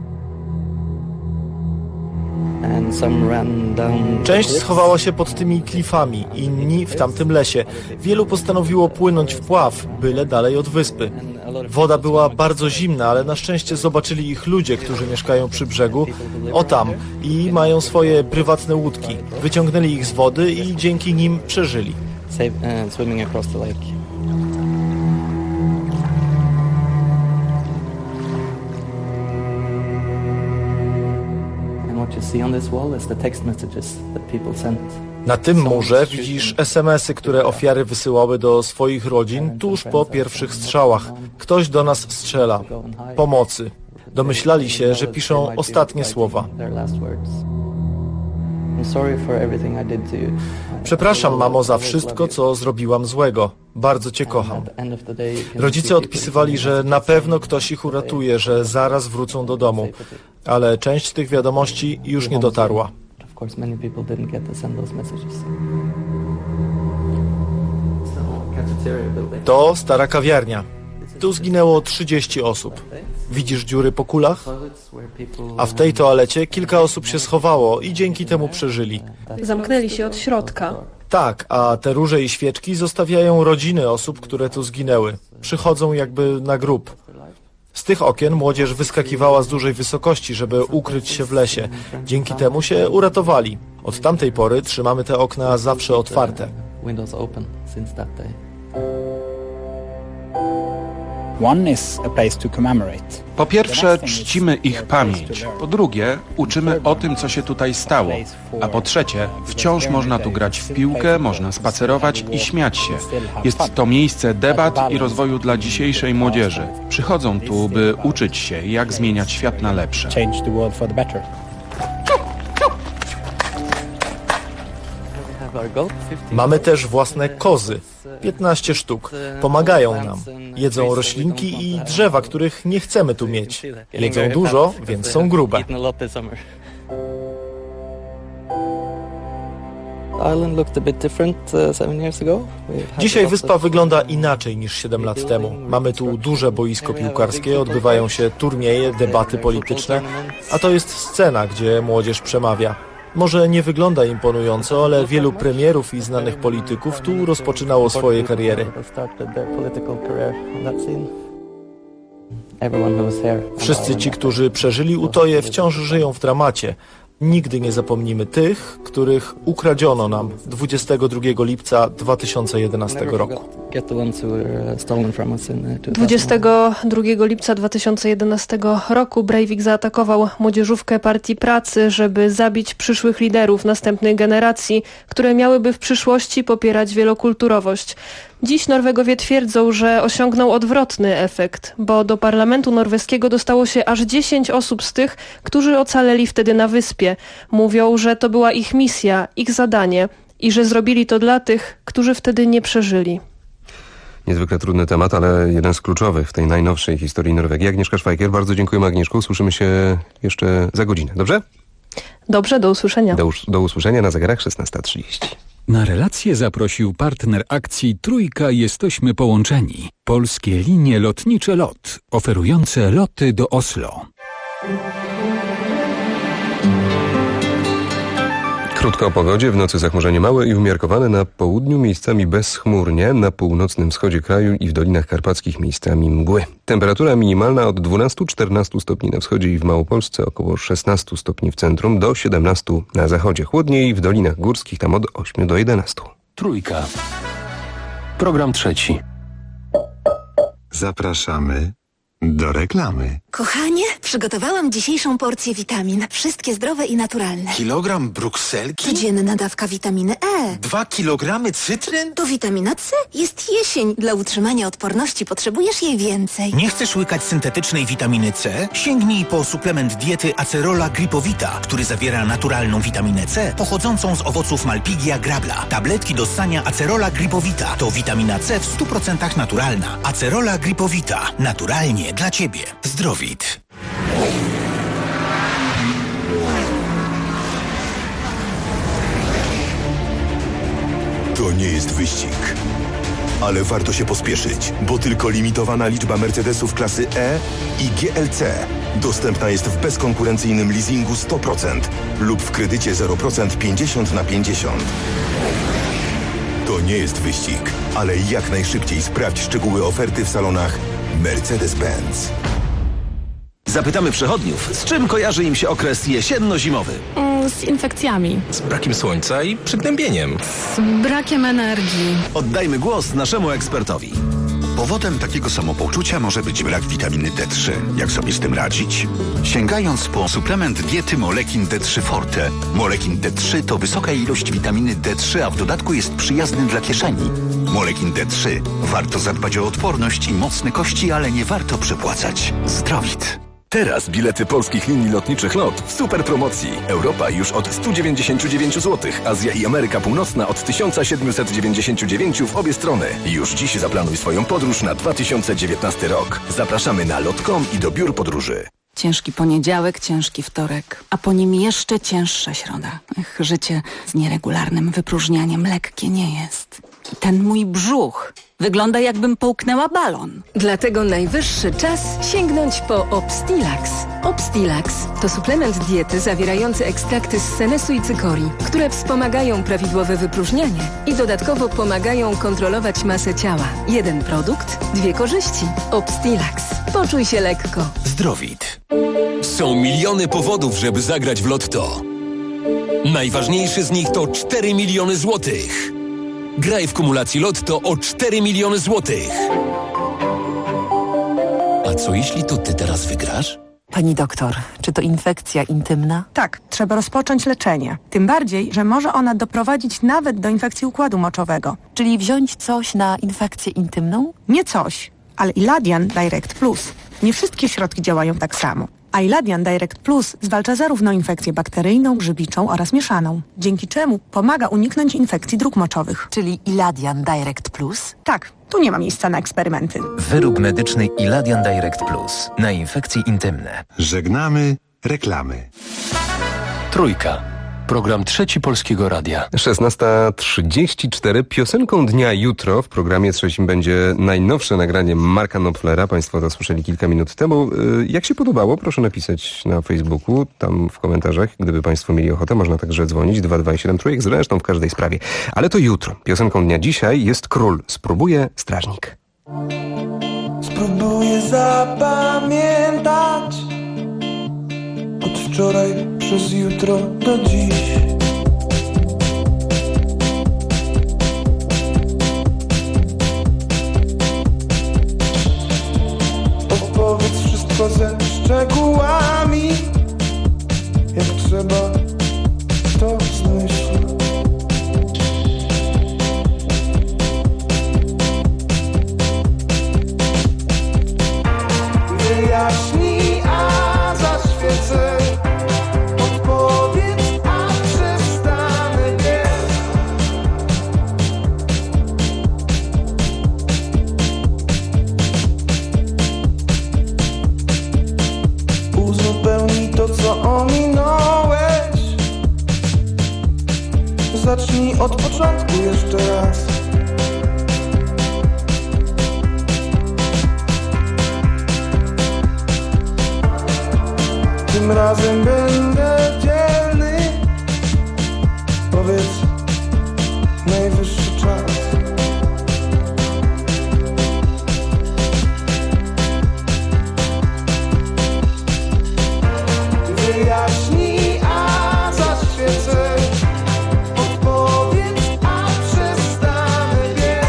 Speaker 13: Część schowała się pod tymi klifami, inni w tamtym lesie. Wielu postanowiło płynąć w pław, byle dalej od wyspy. Woda była bardzo zimna, ale na szczęście zobaczyli ich ludzie, którzy mieszkają przy brzegu, o tam, i mają swoje prywatne łódki. Wyciągnęli ich z wody i dzięki nim przeżyli. Na tym murze widzisz SMS-y, które ofiary wysyłały do swoich rodzin tuż po pierwszych strzałach. Ktoś do nas strzela. Pomocy. Domyślali się, że piszą ostatnie słowa. Przepraszam, mamo, za wszystko, co zrobiłam złego. Bardzo cię kocham. Rodzice odpisywali, że na pewno ktoś ich uratuje, że zaraz wrócą do domu. Ale część tych wiadomości już nie dotarła. To stara kawiarnia. Tu zginęło 30 osób. Widzisz dziury po kulach? A w tej toalecie kilka osób się schowało i dzięki temu przeżyli.
Speaker 4: Zamknęli się od środka.
Speaker 13: Tak, a te róże i świeczki zostawiają rodziny osób, które tu zginęły. Przychodzą jakby na grób. Z tych okien młodzież wyskakiwała z dużej wysokości, żeby ukryć się w lesie. Dzięki temu się uratowali. Od tamtej pory trzymamy te okna zawsze otwarte.
Speaker 14: Po pierwsze, czcimy ich pamięć. Po drugie, uczymy o tym, co się tutaj stało. A po trzecie, wciąż można tu grać w piłkę, można spacerować i śmiać się. Jest to miejsce debat i rozwoju dla dzisiejszej młodzieży. Przychodzą tu, by uczyć się, jak zmieniać świat na lepsze.
Speaker 13: Mamy też własne kozy. 15 sztuk. Pomagają nam. Jedzą roślinki i drzewa, których nie chcemy tu mieć. Jedzą dużo, więc są grube. Dzisiaj wyspa wygląda inaczej niż 7 lat temu. Mamy tu duże boisko piłkarskie, odbywają się turnieje, debaty polityczne, a to jest scena, gdzie młodzież przemawia. Może nie wygląda imponująco, ale wielu premierów i znanych polityków tu rozpoczynało swoje kariery. Wszyscy ci, którzy przeżyli Utoję, wciąż żyją w dramacie. Nigdy nie zapomnimy tych, których ukradziono nam 22 lipca 2011 roku.
Speaker 4: 22 lipca 2011 roku Breivik zaatakował młodzieżówkę Partii Pracy, żeby zabić przyszłych liderów następnej generacji, które miałyby w przyszłości popierać wielokulturowość. Dziś Norwegowie twierdzą, że osiągnął odwrotny efekt, bo do parlamentu norweskiego dostało się aż 10 osób z tych, którzy ocaleli wtedy na wyspie. Mówią, że to była ich misja, ich zadanie i że zrobili to dla tych, którzy wtedy nie przeżyli.
Speaker 3: Niezwykle trudny temat, ale jeden z kluczowych w tej najnowszej historii Norwegii. Agnieszka Szwajkier, bardzo dziękujemy, Agnieszko. Słyszymy się jeszcze za godzinę, dobrze?
Speaker 4: Dobrze, do usłyszenia.
Speaker 3: Do usłyszenia na zegarach 16:30.
Speaker 23: Na relację zaprosił partner akcji Trójka Jesteśmy Połączeni. Polskie linie lotnicze LOT, oferujące loty do Oslo.
Speaker 3: Krótko o pogodzie. W nocy zachmurzenie małe i umiarkowane, na południu miejscami bezchmurnie, na północnym wschodzie kraju i w Dolinach Karpackich miejscami mgły. Temperatura minimalna od 12-14 stopni na wschodzie i w Małopolsce, około 16 stopni w centrum, do 17 na zachodzie. Chłodniej w Dolinach Górskich, tam od 8 do 11.
Speaker 1: Trójka. Program trzeci.
Speaker 2: Zapraszamy do reklamy.
Speaker 5: Kochanie, przygotowałam dzisiejszą porcję witamin. Wszystkie zdrowe i naturalne.
Speaker 15: Kilogram brukselki?
Speaker 5: Codzienna dawka witaminy E.
Speaker 15: 2 kilogramy cytryn?
Speaker 5: To witamina C. Jest jesień. Dla utrzymania odporności potrzebujesz jej więcej.
Speaker 15: Nie chcesz łykać syntetycznej witaminy C? Sięgnij po suplement diety Acerola Gripowita, który zawiera naturalną witaminę C pochodzącą z owoców Malpighia grabla. Tabletki do ssania Acerola Gripowita to witamina C w 100% naturalna. Acerola Gripowita. Naturalnie dla Ciebie. Zdrowit.
Speaker 16: To nie jest wyścig, ale warto się pospieszyć, bo tylko limitowana liczba Mercedesów klasy E i GLC dostępna jest w bezkonkurencyjnym leasingu 100% lub w kredycie 0% 50/50. To nie jest wyścig, ale jak najszybciej sprawdź szczegóły oferty w salonach Mercedes-Benz.
Speaker 18: Zapytamy przechodniów, z czym kojarzy im się okres jesienno-zimowy?
Speaker 19: Z infekcjami.
Speaker 18: Z brakiem słońca i przygnębieniem.
Speaker 19: Z brakiem energii.
Speaker 18: Oddajmy głos naszemu ekspertowi.
Speaker 25: Powodem takiego samopoczucia może być brak witaminy D3. Jak sobie z tym radzić? Sięgając po suplement diety Molekin D3 Forte. Molekin D3 to wysoka ilość witaminy D3, a w dodatku jest przyjazny dla kieszeni. Molekin D3. Warto zadbać o odporność i mocne kości, ale nie warto przepłacać. Zdrowit.
Speaker 18: Teraz bilety polskich linii lotniczych LOT w super promocji. Europa już od 199 zł, Azja i Ameryka Północna od 1799 w obie strony. Już dziś zaplanuj swoją podróż na 2019 rok. Zapraszamy na lot.com i do biur podróży.
Speaker 19: Ciężki poniedziałek, ciężki wtorek, a po nim jeszcze cięższa środa. Życie z nieregularnym wypróżnianiem lekkie nie jest. I ten mój brzuch wygląda, jakbym połknęła balon.
Speaker 22: Dlatego najwyższy czas sięgnąć po Obstilax. Obstilax to suplement diety zawierający ekstrakty z senesu i cykorii, które wspomagają prawidłowe wypróżnianie i dodatkowo pomagają kontrolować masę ciała. Jeden produkt, dwie korzyści. Obstilax. Poczuj się lekko.
Speaker 18: Zdrowit.
Speaker 27: Są miliony powodów, żeby zagrać w Lotto. Najważniejszy z nich to 4 miliony złotych. Graj w kumulacji Lotto o 4 miliony złotych. A co jeśli to ty teraz wygrasz?
Speaker 28: Pani doktor, czy to infekcja intymna?
Speaker 29: Tak, trzeba rozpocząć leczenie. Tym bardziej, że może ona doprowadzić nawet do infekcji układu moczowego.
Speaker 28: Czyli wziąć coś na infekcję intymną?
Speaker 29: Nie coś, ale Iladian Direct Plus. Nie wszystkie środki działają tak samo. A Iladian Direct Plus zwalcza zarówno infekcję bakteryjną, grzybiczą oraz mieszaną, dzięki czemu pomaga uniknąć infekcji dróg moczowych.
Speaker 28: Czyli Iladian Direct Plus?
Speaker 29: Tak, tu nie ma miejsca na eksperymenty.
Speaker 30: Wyrób medyczny Iladian Direct Plus na infekcje intymne.
Speaker 2: Żegnamy reklamy.
Speaker 1: Trójka. Program Trzeci Polskiego Radia.
Speaker 3: 16:34. Piosenką dnia jutro w programie trzecim będzie najnowsze nagranie Marka Knopflera. Państwo to słyszeli kilka minut temu. Jak się podobało? Proszę napisać na Facebooku, tam w komentarzach. Gdyby Państwo mieli ochotę, można także dzwonić 227 trójek, zresztą w każdej sprawie. Ale to jutro. Piosenką dnia dzisiaj jest Król. Spróbuję Strażnik.
Speaker 26: Spróbuję zapamiętać od wczoraj przez jutro do dziś. Opowiedz wszystko ze szczegółami, jak trzeba to zmyśl. Wyjaśnij, a zaświecę. Odpowiedz, a Tym razem będę dzielny. Powiedz, najwyższy czas. Wyjaśnij, a zaświecę. Odpowiedz, a przestanę biec.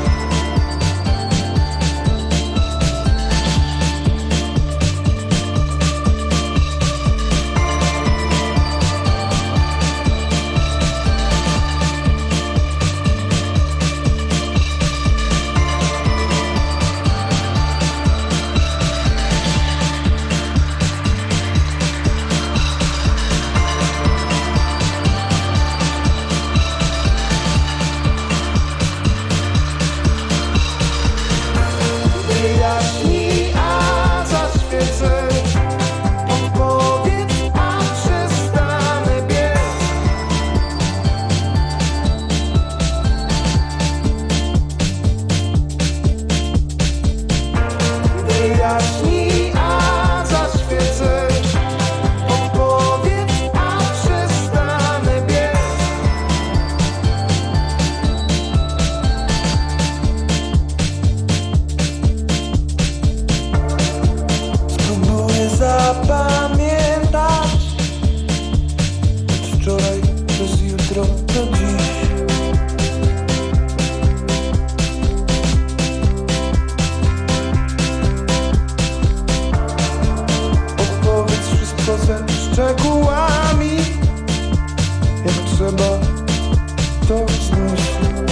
Speaker 26: Wyjaśnij, a zaświecę. Odpowiedz, a przestanę biec. Wyjaśnij, a zaświecę. Odpowiedz, a przestanę biec. Spróbuję zapamiętać od wczoraj przez jutro do dziś. Opowiedz wszystko ze szczegółami. Jak trzeba, to znieś.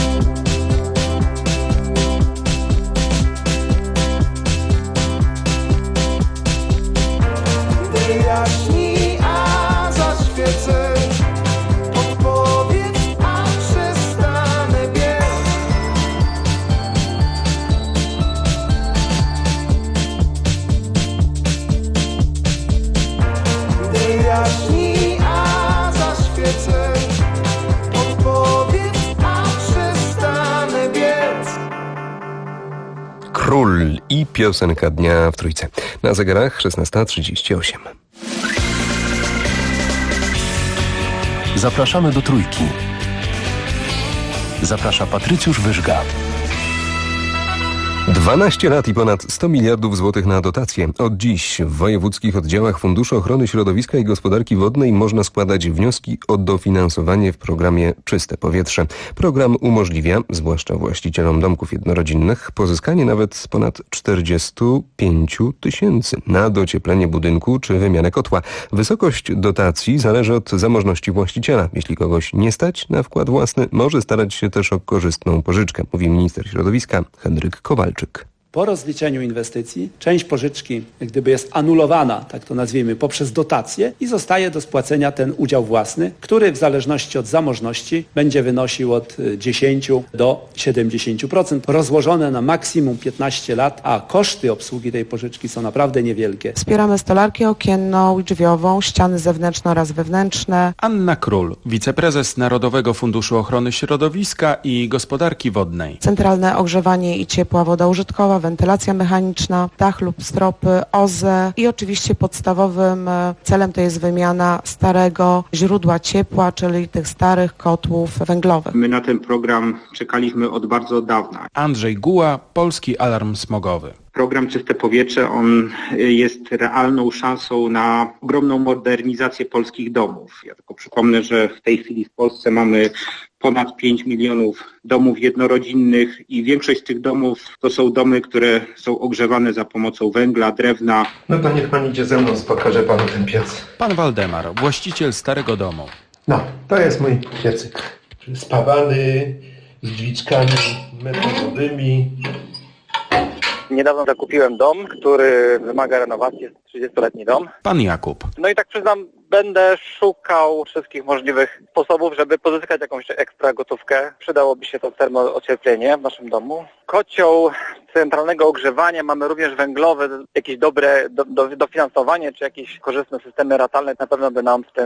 Speaker 26: Wyjaśnij, a zaświecę. Odpowiedz, a przestanę biec. Wyjaśnij, a zaświecę. Odpowiedz, a przestanę biec.
Speaker 3: Król i piosenka dnia w Trójce. Na zegarach 16:38.
Speaker 1: Zapraszamy do Trójki. Zaprasza Patrycjusz Wyżga.
Speaker 3: 12 lat i ponad 100 miliardów złotych na dotacje. Od dziś w wojewódzkich oddziałach Funduszu Ochrony Środowiska i Gospodarki Wodnej można składać wnioski o dofinansowanie w programie Czyste Powietrze. Program umożliwia, zwłaszcza właścicielom domków jednorodzinnych, pozyskanie nawet ponad 45 tysięcy na docieplenie budynku czy wymianę kotła. Wysokość dotacji zależy od zamożności właściciela. Jeśli kogoś nie stać na wkład własny, może starać się też o korzystną pożyczkę, mówi minister środowiska Henryk Kowalczyk.
Speaker 6: Po rozliczeniu inwestycji część pożyczki jak gdyby jest anulowana, tak to nazwijmy, poprzez dotację i zostaje do spłacenia ten udział własny, który w zależności od zamożności będzie wynosił od 10 do 70%, rozłożone na maksimum 15 lat, a koszty obsługi tej pożyczki są naprawdę niewielkie.
Speaker 29: Wspieramy stolarkę okienną i drzwiową, ściany zewnętrzne oraz wewnętrzne.
Speaker 14: Anna Król, wiceprezes Narodowego Funduszu Ochrony Środowiska i Gospodarki Wodnej.
Speaker 29: Centralne ogrzewanie i ciepła woda użytkowa, wentylacja mechaniczna, dach lub stropy, OZE i oczywiście podstawowym celem to jest wymiana starego źródła ciepła, czyli tych starych kotłów węglowych.
Speaker 7: My na ten program czekaliśmy od bardzo dawna.
Speaker 14: Andrzej Guła, Polski Alarm Smogowy.
Speaker 7: Program Czyste Powietrze, on jest realną szansą na ogromną modernizację polskich domów. Ja tylko przypomnę, że w tej chwili w Polsce mamy ponad 5 milionów domów jednorodzinnych i większość z tych domów to są domy, które są ogrzewane za pomocą węgla, drewna.
Speaker 8: No to niech pan idzie ze mną, pokażę panu ten piec.
Speaker 14: Pan Waldemar, właściciel starego domu.
Speaker 8: No, to jest mój piecyk. Spawany, z drzwiczkami metalowymi.
Speaker 9: Niedawno zakupiłem dom, który wymaga renowacji, jest 30-letni dom.
Speaker 14: Pan Jakub.
Speaker 9: No i tak przyznam, będę szukał wszystkich możliwych sposobów, żeby pozyskać jakąś ekstra gotówkę. Przydałoby się to termoocieplenie w naszym domu. Kocioł centralnego ogrzewania, mamy również węglowe, jakieś dobre dofinansowanie, czy jakieś korzystne systemy ratalne na pewno by nam w tym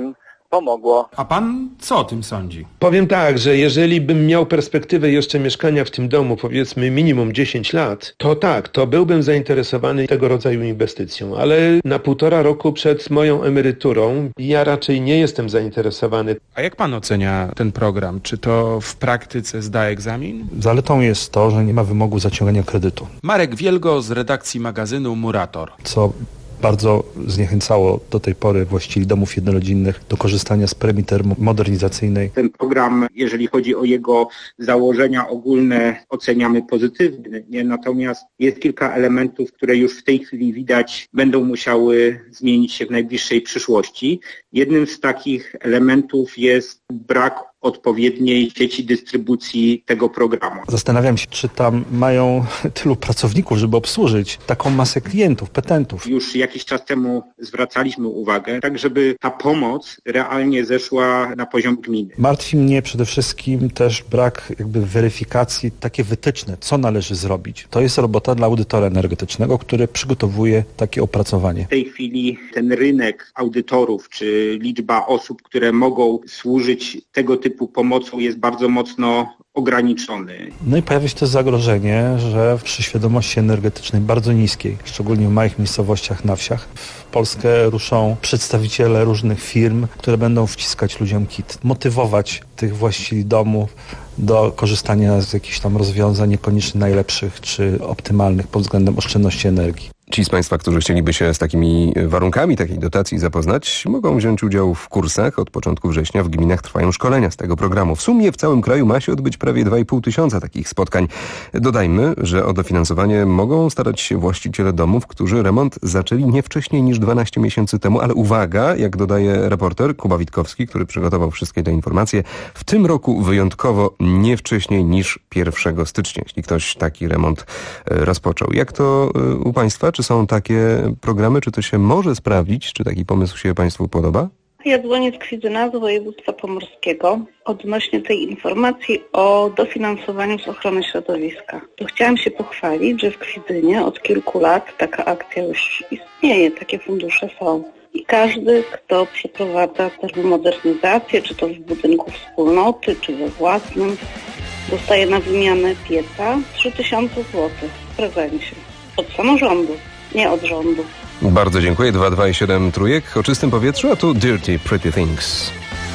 Speaker 9: pomogło.
Speaker 14: A pan co o tym sądzi?
Speaker 8: Powiem tak, że jeżeli bym miał perspektywę jeszcze mieszkania w tym domu, powiedzmy minimum 10 lat, to tak, to byłbym zainteresowany tego rodzaju inwestycją, ale na 1,5 roku przed moją emeryturą ja raczej nie jestem zainteresowany.
Speaker 14: A jak pan ocenia ten program? Czy to w praktyce zda egzamin?
Speaker 4: Zaletą jest to, że nie ma wymogu zaciągania kredytu.
Speaker 14: Marek Wielgo z redakcji magazynu Murator.
Speaker 4: Co bardzo zniechęcało do tej pory właścicieli domów jednorodzinnych do korzystania z premii termomodernizacyjnej.
Speaker 7: Ten program, jeżeli chodzi o jego założenia ogólne, oceniamy pozytywnie, natomiast jest kilka elementów, które już w tej chwili widać będą musiały zmienić się w najbliższej przyszłości. Jednym z takich elementów jest brak odpowiedniej sieci dystrybucji tego programu.
Speaker 4: Zastanawiam się, czy tam mają tylu pracowników, żeby obsłużyć taką masę klientów, petentów.
Speaker 7: Już jakiś czas temu zwracaliśmy uwagę, tak żeby ta pomoc realnie zeszła na poziom gminy.
Speaker 4: Martwi mnie przede wszystkim też brak weryfikacji, takie wytyczne, co należy zrobić. To jest robota dla audytora energetycznego, który przygotowuje takie opracowanie.
Speaker 7: W tej chwili ten rynek audytorów, czy liczba osób, które mogą służyć tego typu pomocą jest bardzo mocno ograniczony.
Speaker 4: No i pojawia się też zagrożenie, że przy świadomości energetycznej bardzo niskiej, szczególnie w małych miejscowościach na wsiach, w Polskę ruszą przedstawiciele różnych firm, które będą wciskać ludziom kit, motywować tych właścicieli domów do korzystania z jakichś tam rozwiązań niekoniecznie najlepszych czy optymalnych pod względem oszczędności energii.
Speaker 3: Ci z Państwa, którzy chcieliby się z takimi warunkami takiej dotacji zapoznać, mogą wziąć udział w kursach. Od początku września w gminach trwają szkolenia z tego programu. W sumie w całym kraju ma się odbyć prawie 2,5 tysiąca takich spotkań. Dodajmy, że o dofinansowanie mogą starać się właściciele domów, którzy remont zaczęli nie wcześniej niż 12 miesięcy temu, ale uwaga, jak dodaje reporter Kuba Witkowski, który przygotował wszystkie te informacje, w tym roku wyjątkowo nie wcześniej niż 1 stycznia, jeśli ktoś taki remont rozpoczął. Jak to u Państwa? Czy są takie programy? Czy to się może sprawdzić? Czy taki pomysł się Państwu podoba?
Speaker 10: Ja dzwonię z Kwidzyna, z województwa pomorskiego, odnośnie tej informacji o dofinansowaniu z ochrony środowiska. To chciałam się pochwalić, że w Kwidzynie od kilku lat taka akcja już istnieje, takie fundusze są. I każdy, kto przeprowadza termomodernizację, czy to w budynku wspólnoty, czy we własnym, dostaje na wymianę pieca 3000 zł w prezencie. Od samorządu, nie od rządu.
Speaker 3: Bardzo dziękuję. 227 Trójek o czystym powietrzu, a tu Dirty Pretty Things.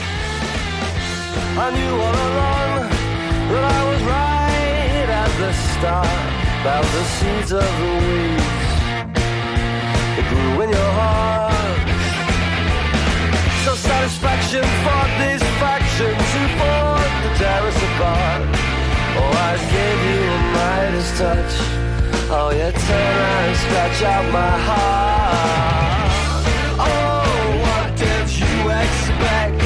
Speaker 26: I knew all along that I was right at the start about the seeds of the weeds that grew in your heart. So satisfaction for this faction to fought the terrace apart. Oh, I gave you a Midas touch. Oh, you turn and scratch out my heart. Oh, what did you expect?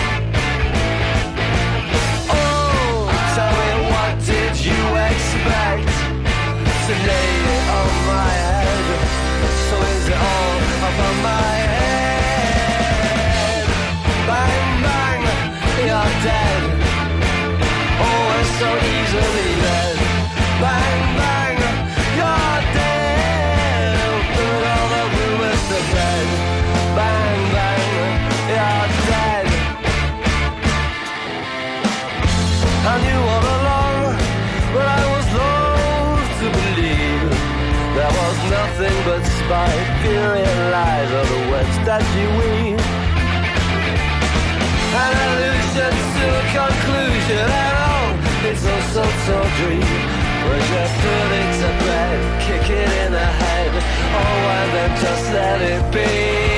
Speaker 26: Oh, tell me, what did you expect? To lay it on my head. So is it all up on my head? Bang, bang, you're dead. Oh, it's so easily led. Bang, bang. Bang, bang, you're dead. I knew all along, but I was loath to believe there was nothing but spite, fury and lies on the webs that you weave. An illusion to a conclusion, and oh, it's no subtle dream. We're just putting to bed, kick it in the head. Oh, and then just let it be.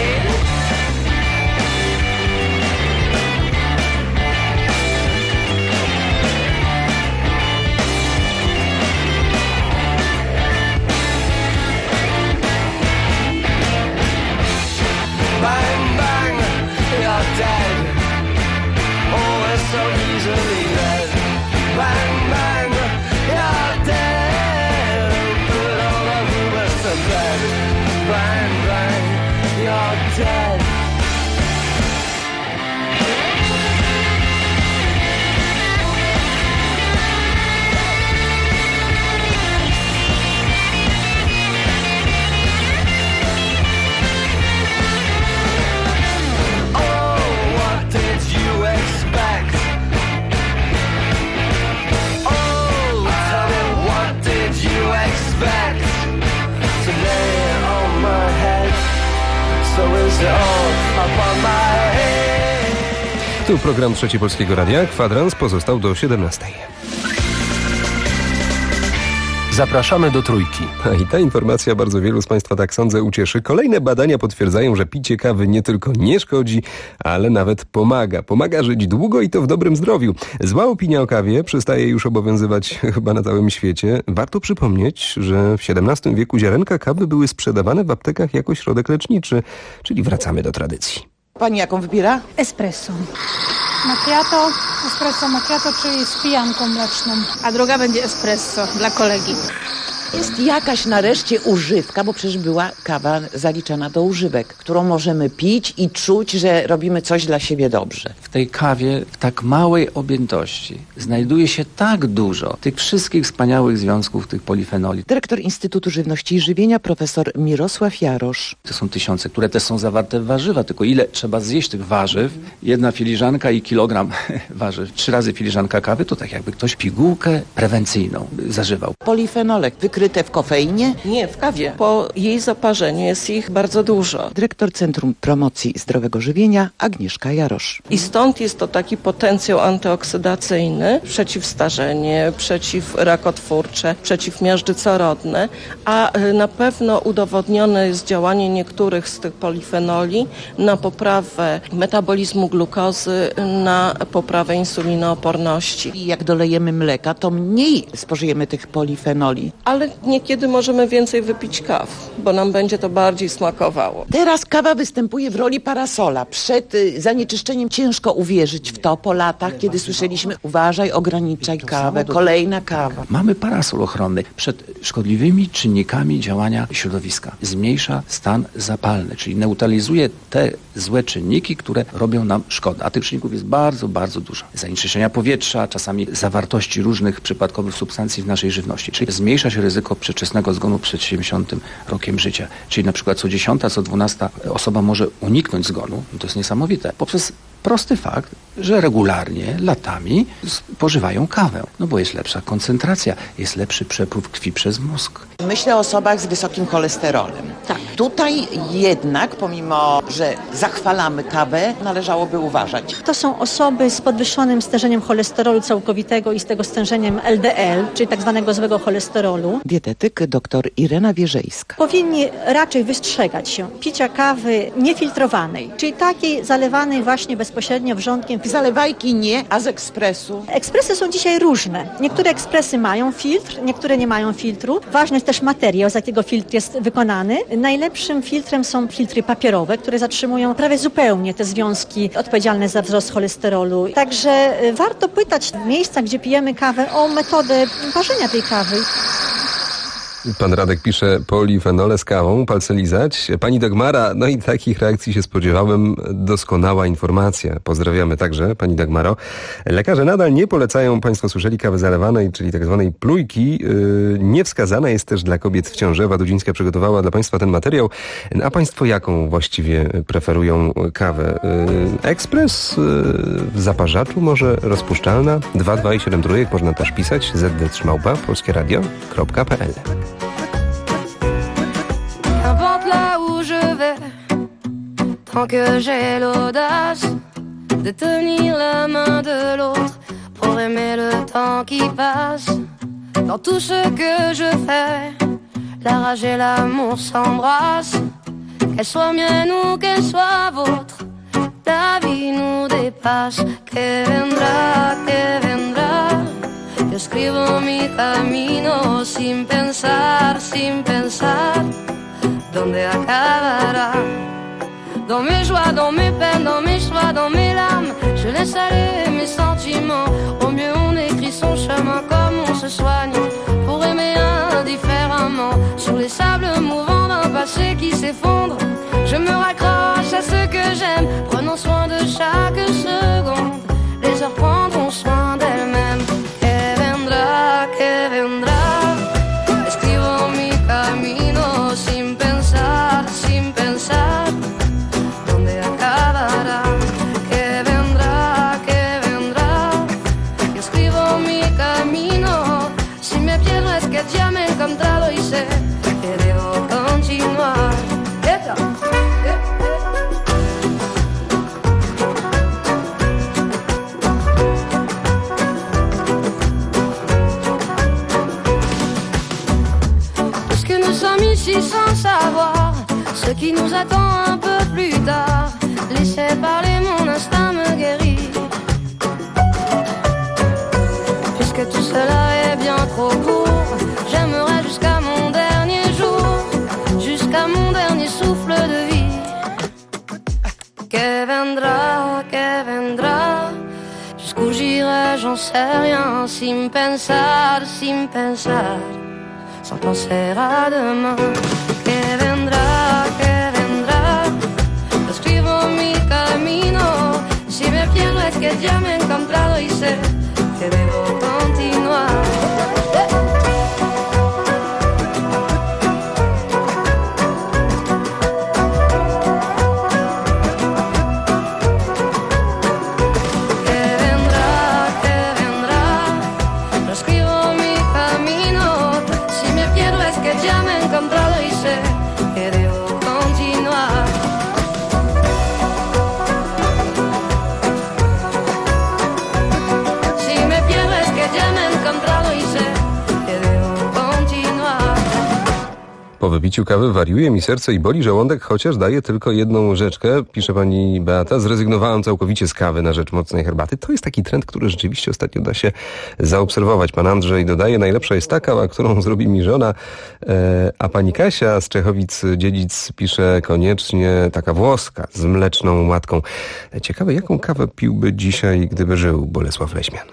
Speaker 26: Bang, bang, you're dead. Oh, it's so easily led. Bang, bang, you're dead. Put all the rumors to bed. Bang, bang, you're dead. Oh,
Speaker 3: Tu program Trzeci Polskiego Radia. Kwadrans pozostał do 17.
Speaker 1: Zapraszamy do Trójki.
Speaker 3: I ta informacja bardzo wielu z Państwa, tak sądzę, ucieszy. Kolejne badania potwierdzają, że picie kawy nie tylko nie szkodzi, ale nawet pomaga. Pomaga żyć długo i to w dobrym zdrowiu. Zła opinia o kawie przestaje już obowiązywać chyba na całym świecie. Warto przypomnieć, że w XVII wieku ziarenka kawy były sprzedawane w aptekach jako środek leczniczy, czyli wracamy do tradycji.
Speaker 5: Pani jaką wybiera?
Speaker 11: Espresso. Macchiato, espresso macchiato, czyli z pijanką mleczną.
Speaker 5: A druga będzie espresso dla kolegi. Jest jakaś nareszcie używka, bo przecież była kawa zaliczana do używek, którą możemy pić i czuć, że robimy coś dla siebie dobrze.
Speaker 12: W tej kawie w tak małej objętości znajduje się tak dużo tych wszystkich wspaniałych związków, tych polifenoli.
Speaker 5: Dyrektor Instytutu Żywności i Żywienia, profesor Mirosław Jarosz.
Speaker 12: To są tysiące, które też są zawarte w warzywa, tylko ile trzeba zjeść tych warzyw? 1 filiżanka i kilogram warzyw. 3 razy filiżanka kawy to tak jakby ktoś pigułkę prewencyjną zażywał.
Speaker 5: Polifenole wykryte w kofeinie?
Speaker 13: Nie, w kawie. Po jej zaparzeniu jest ich bardzo dużo.
Speaker 5: Dyrektor Centrum Promocji Zdrowego Żywienia Agnieszka Jarosz.
Speaker 13: I stąd jest to taki potencjał antyoksydacyjny, przeciwstarzenie, przeciwrakotwórcze, przeciwmiażdżycorodne, a na pewno udowodnione jest działanie niektórych z tych polifenoli na poprawę metabolizmu glukozy, na poprawę insulinooporności.
Speaker 5: I jak dolejemy mleka, to mniej spożyjemy tych polifenoli.
Speaker 13: Ale niekiedy możemy więcej wypić kaw, bo nam będzie to bardziej smakowało.
Speaker 5: Teraz kawa występuje w roli parasola. Przed zanieczyszczeniem ciężko uwierzyć w to po latach, kiedy słyszeliśmy: uważaj, ograniczaj kawę, kolejna kawa.
Speaker 12: Mamy parasol ochronny przed szkodliwymi czynnikami działania środowiska. Zmniejsza stan zapalny, czyli neutralizuje te złe czynniki, które robią nam szkodę. A tych czynników jest bardzo, bardzo dużo. Zanieczyszczenia powietrza, czasami zawartości różnych przypadkowych substancji w naszej żywności. Czyli zmniejsza się ryzyko przedwczesnego zgonu przed 70 rokiem życia. Czyli na przykład co 10., co 12 osoba może uniknąć zgonu. To jest niesamowite. Poprzez prosty fakt, że regularnie, latami spożywają kawę. No bo jest lepsza koncentracja, jest lepszy przepływ krwi przez mózg.
Speaker 5: Myślę o osobach z wysokim cholesterolem. Tak. Tutaj jednak, pomimo że zachwalamy kawę, należałoby uważać.
Speaker 11: To są osoby z podwyższonym stężeniem cholesterolu całkowitego i z tego stężeniem LDL, czyli tak zwanego złego cholesterolu.
Speaker 5: Dietetyk dr Irena Wierzejska.
Speaker 11: Powinni raczej wystrzegać się picia kawy niefiltrowanej, czyli takiej zalewanej właśnie bezpośrednio wrzątkiem.
Speaker 5: Zalewajki nie, a z ekspresu?
Speaker 11: Ekspresy są dzisiaj różne. Niektóre ekspresy mają filtr, niektóre nie mają filtru. Ważny jest też materiał, z jakiego filtr jest wykonany. Najlepszym filtrem są filtry papierowe, które zatrzymują prawie zupełnie te związki odpowiedzialne za wzrost cholesterolu. Także warto pytać w miejscach, gdzie pijemy kawę, o metodę parzenia tej kawy.
Speaker 3: Pan Radek pisze: polifenole z kawą, palce lizać. Pani Dagmara: no i takich reakcji się spodziewałem. Doskonała informacja. Pozdrawiamy także, pani Dagmaro. Lekarze nadal nie polecają, państwo słyszeli, kawy zalewanej, czyli tak zwanej plujki. Niewskazana jest też dla kobiet w ciąży. Ewa Dudzińska przygotowała dla państwa ten materiał. A państwo jaką właściwie preferują kawę? Ekspres? W zaparzaczu może rozpuszczalna? 227 trójek można też pisać. zd@polskieradio.pl.
Speaker 15: N'importe là où je vais, tant que j'ai l'audace de tenir la main de l'autre pour aimer le temps qui passe. Dans tout ce que je fais, la rage et l'amour s'embrassent. Qu'elle soit mienne ou qu'elle soit vôtre, la vie nous dépasse. Que vendrá, que vendrá. Yo escribo mi camino sin pensar, dónde acabará. Dans mes joies, dans mes peines, dans mes choix, dans mes larmes, je laisse aller mes sentiments. Au mieux on écrit son chemin comme on se soigne, pour aimer indifféremment. Sur les sables mouvants d'un passé qui s'effondre, je me raccroche à ce que j'aime, prenons soin de chaque seconde. Les heures prendront soin d'elles-mêmes. Que vendrá, escribo mi camino sin pensar, dónde acabará. Que vendrá, escribo mi camino. Si me pierdo es que ya me he encontrado y sé que debo continuar. nous sommes ici sans savoir ce qui nous attend un peu plus tard. Laissez parler, mon instinct me guérit. Puisque tout cela est bien trop court, j'aimerais jusqu'à mon dernier jour, jusqu'à mon dernier souffle de vie. Que vendra, jusqu'où j'irai, j'en sais rien. Sin pensar, sans penser à demain. Que vendra, lo escribo mi camino. Si me pierdo es que ya me he encontrado y sé que debo continuar.
Speaker 3: Po wypiciu kawy wariuje mi serce i boli żołądek, chociaż daje tylko jedną łyżeczkę, pisze pani Beata. Zrezygnowałam całkowicie z kawy na rzecz mocnej herbaty. To jest taki trend, który rzeczywiście ostatnio da się zaobserwować. Pan Andrzej dodaje, najlepsza jest ta kawa, którą zrobi mi żona, a pani Kasia z Czechowic-Dziedzic pisze, koniecznie taka włoska z mleczną łatką. Ciekawe, jaką kawę piłby dzisiaj, gdyby żył Bolesław Leśmian.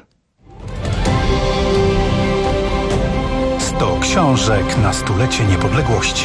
Speaker 16: 100 książek na stulecie niepodległości.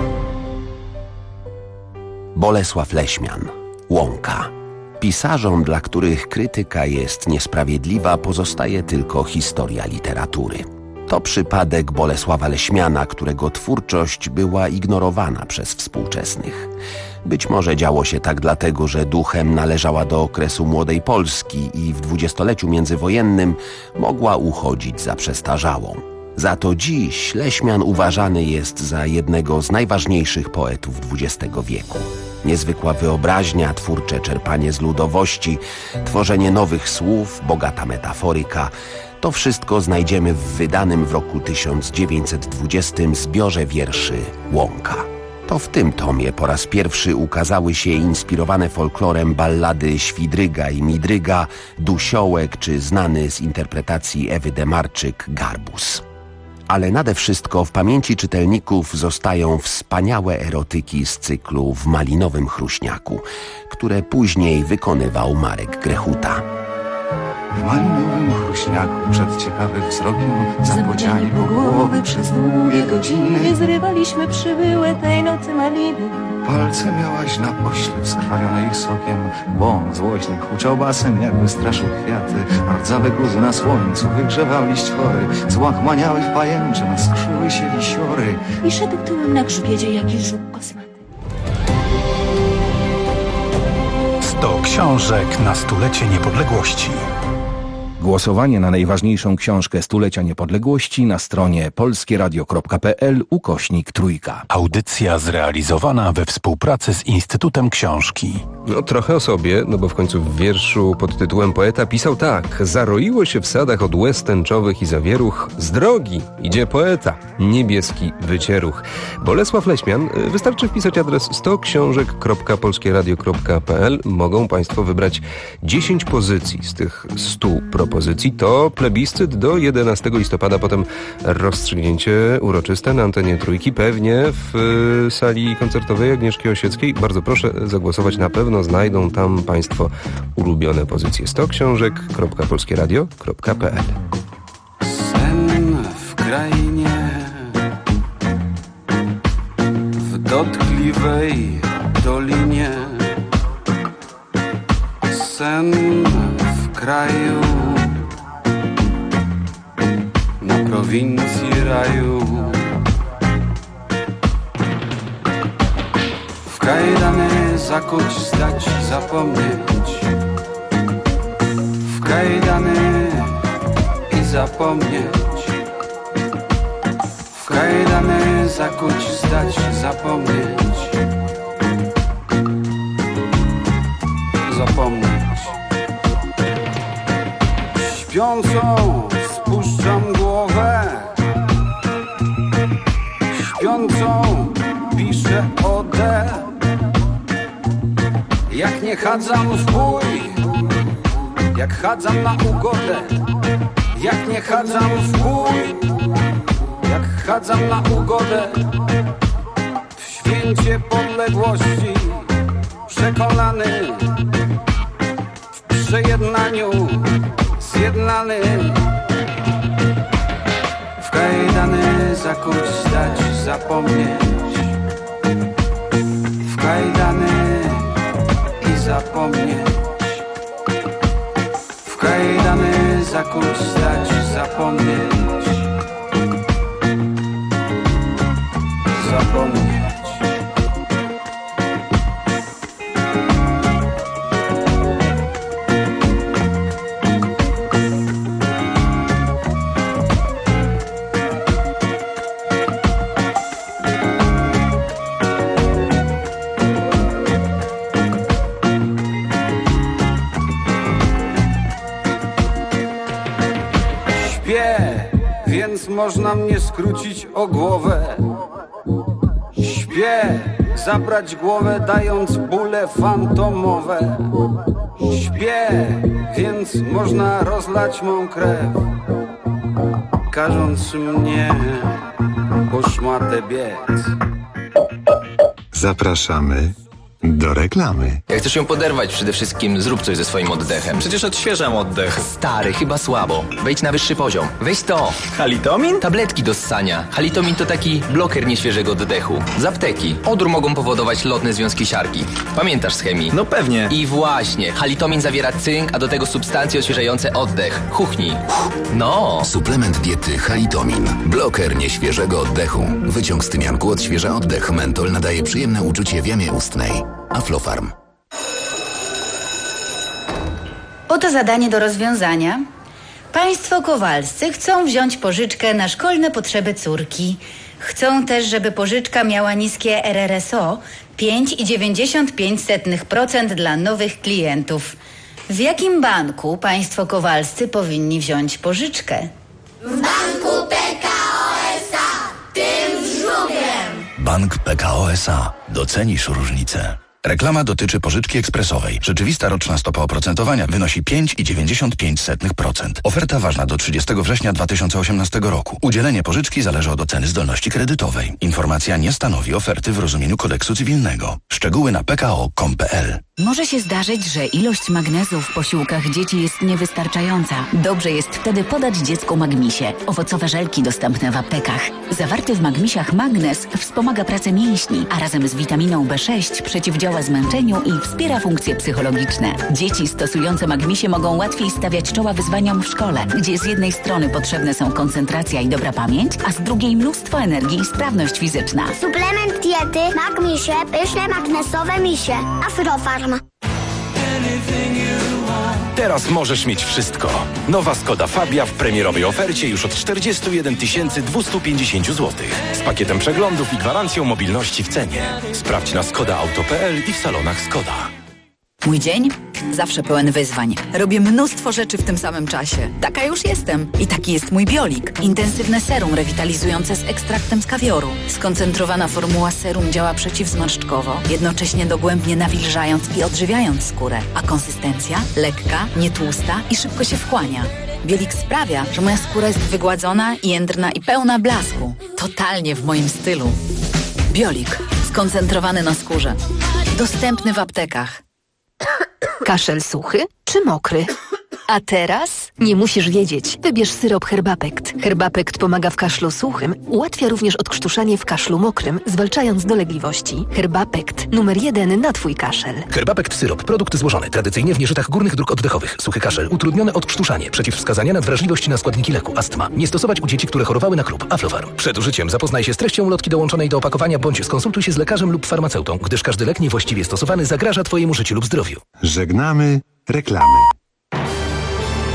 Speaker 17: Bolesław Leśmian. Łąka. Pisarzom, dla których krytyka jest niesprawiedliwa, pozostaje tylko historia literatury. To przypadek Bolesława Leśmiana, którego twórczość była ignorowana przez współczesnych. Być może działo się tak dlatego, że duchem należała do okresu młodej Polski i w dwudziestoleciu międzywojennym mogła uchodzić za przestarzałą. Za to dziś Leśmian uważany jest za jednego z najważniejszych poetów XX wieku. Niezwykła wyobraźnia, twórcze czerpanie z ludowości, tworzenie nowych słów, bogata metaforyka – to wszystko znajdziemy w wydanym w roku 1920 zbiorze wierszy Łąka. To w tym tomie po raz pierwszy ukazały się inspirowane folklorem ballady Świdryga i Midryga, Dusiołek czy znany z interpretacji Ewy Demarczyk Garbus. Ale nade wszystko w pamięci czytelników zostają wspaniałe erotyki z cyklu W malinowym chruśniaku, które później wykonywał Marek Grechuta.
Speaker 18: W malinowym chruśniaku przed ciekawym wzrokiem zapociani po głowy przez długie godziny
Speaker 19: zrywaliśmy przybyłe tej nocy maliny.
Speaker 18: Palce miałaś na ośle skrwawione ich sokiem. Bąk złośny huczał basem, jakby straszył kwiaty. Rdzawe guzy na słońcu wygrzewał liść chory. Złachmaniały w pajęczym skrzyły się wisiory.
Speaker 19: I szedł tyłem na grzbiedzie jakiś żuk kosmaty.
Speaker 16: 100 książek na stulecie niepodległości.
Speaker 20: Głosowanie na najważniejszą książkę stulecia niepodległości na stronie polskieradio.pl/3.
Speaker 16: Audycja zrealizowana we współpracy z Instytutem Książki.
Speaker 3: No trochę o sobie, no bo w końcu w wierszu pod tytułem poeta pisał tak. Zaroiło się w sadach od łez tęczowych i zawieruch. Z drogi idzie poeta, niebieski wycieruch. Bolesław Leśmian. Wystarczy wpisać adres 100książek.polskieradio.pl. Mogą Państwo wybrać 10 pozycji z tych 100 propozycji. To plebiscyt do 11 listopada, potem rozstrzygnięcie uroczyste na antenie Trójki, pewnie w sali koncertowej Agnieszki Osieckiej. Bardzo proszę zagłosować, na pewno znajdą tam Państwo ulubione pozycje. 100książek.polskieradio.pl.
Speaker 21: Sen w krainie, w dotkliwej dolinie, sen w kraju, na prowincji raju. W kajdany zakuć, zdać, zapomnieć. W kajdany i zapomnieć. W kajdany zakuć, zdać, zapomnieć. Zapomnieć. Śpiącą spuszczam głowę. Śpiącą gorącą piszę odę. Jak nie chadzam w bój, jak chadzam na ugodę. Jak nie chadzam w bój, jak chadzam na ugodę. W święcie podległości przekonany, w przejednaniu zjednany. W kajdany zakuć, zdać, zapomnieć. W kajdany i zapomnieć. W kajdany zakuć, zdać, zapomnieć. Zapomnieć. Więc można mnie skrócić o głowę. Śpię, zabrać głowę, dając bóle fantomowe. Śpię, więc można rozlać mą krew, każąc mnie po szmatę biec.
Speaker 2: Zapraszamy do reklamy.
Speaker 6: Jak chcesz ją poderwać, przede wszystkim zrób coś ze swoim oddechem. Przecież odświeżam oddech. Stary, chyba słabo. Wejdź na wyższy poziom. Weź to. Halitomin? Tabletki do ssania. Halitomin to taki bloker nieświeżego oddechu. Z apteki. Odór mogą powodować lotne związki siarki. Pamiętasz z chemii? No pewnie. I właśnie. Halitomin zawiera cynk, a do tego substancje odświeżające oddech. Chuchnij. No.
Speaker 22: Suplement diety Halitomin. Bloker nieświeżego oddechu. Wyciąg z tymianku odświeża oddech. Mentol nadaje przyjemne uczucie w jamie ustnej. Aflofarm.
Speaker 23: Oto zadanie do rozwiązania. Państwo Kowalscy chcą wziąć pożyczkę na szkolne potrzeby córki. Chcą też, żeby pożyczka miała niskie RRSO 5,95% dla nowych klientów. W jakim banku państwo Kowalscy powinni wziąć pożyczkę?
Speaker 24: W banku PKO SA, tym z żubrem.
Speaker 25: Bank PKO SA. Docenisz różnicę. Reklama dotyczy pożyczki ekspresowej. Rzeczywista roczna stopa oprocentowania wynosi 5,95%. Oferta ważna do 30 września 2018 roku. Udzielenie pożyczki zależy od oceny zdolności kredytowej. Informacja nie stanowi oferty w rozumieniu kodeksu cywilnego. Szczegóły na pko.com.pl.
Speaker 27: Może się zdarzyć, że ilość magnezu w posiłkach dzieci jest niewystarczająca. Dobrze jest wtedy podać dziecku Magmisie. Owocowe żelki dostępne w aptekach. Zawarty w Magmisiach magnez wspomaga pracę mięśni, a razem z witaminą B6 przeciwdziała zmęczeniu i wspiera funkcje psychologiczne. Dzieci stosujące Magmisie mogą łatwiej stawiać czoła wyzwaniom w szkole, gdzie z jednej strony potrzebne są koncentracja i dobra pamięć, a z drugiej mnóstwo energii i sprawność fizyczna.
Speaker 24: Suplement diety Magmisie, pyszne magnesowe misie. Aflofarm.
Speaker 16: Teraz możesz mieć wszystko. Nowa Skoda Fabia w premierowej ofercie już od 41 250 zł. Z pakietem przeglądów i gwarancją mobilności w cenie. Sprawdź na skodaauto.pl i w salonach Skoda.
Speaker 27: Mój dzień? Zawsze pełen wyzwań. Robię mnóstwo rzeczy w tym samym czasie. Taka już jestem. I taki jest mój Biolik. Intensywne serum rewitalizujące z ekstraktem z kawioru. Skoncentrowana formuła serum działa przeciwzmarszczkowo, jednocześnie dogłębnie nawilżając i odżywiając skórę. A konsystencja? Lekka, nietłusta i szybko się wchłania. Biolik sprawia, że moja skóra jest wygładzona, jędrna i pełna blasku. Totalnie w moim stylu. Biolik. Skoncentrowany na skórze. Dostępny w aptekach.
Speaker 28: Kaszel suchy czy mokry? A teraz nie musisz wiedzieć. Wybierz syrop Herbapekt. Herbapekt pomaga w kaszlu suchym, ułatwia również odkrztuszanie w kaszlu mokrym, zwalczając dolegliwości. Herbapekt. Numer 1 na Twój kaszel.
Speaker 1: Herbapekt syrop. Produkt złożony. Tradycyjnie w nieżytach górnych dróg oddechowych. Suchy kaszel. Utrudnione odkrztuszanie. Przeciwwskazania na wrażliwość na składniki leku. Astma. Nie stosować u dzieci, które chorowały na klub. Aflofarm. Przed użyciem zapoznaj się z treścią ulotki dołączonej do opakowania bądź skonsultuj się z lekarzem lub farmaceutą, gdyż każdy lek niewłaściwie stosowany zagraża Twojemu życiu lub zdrowiu.
Speaker 2: Żegnamy reklamy.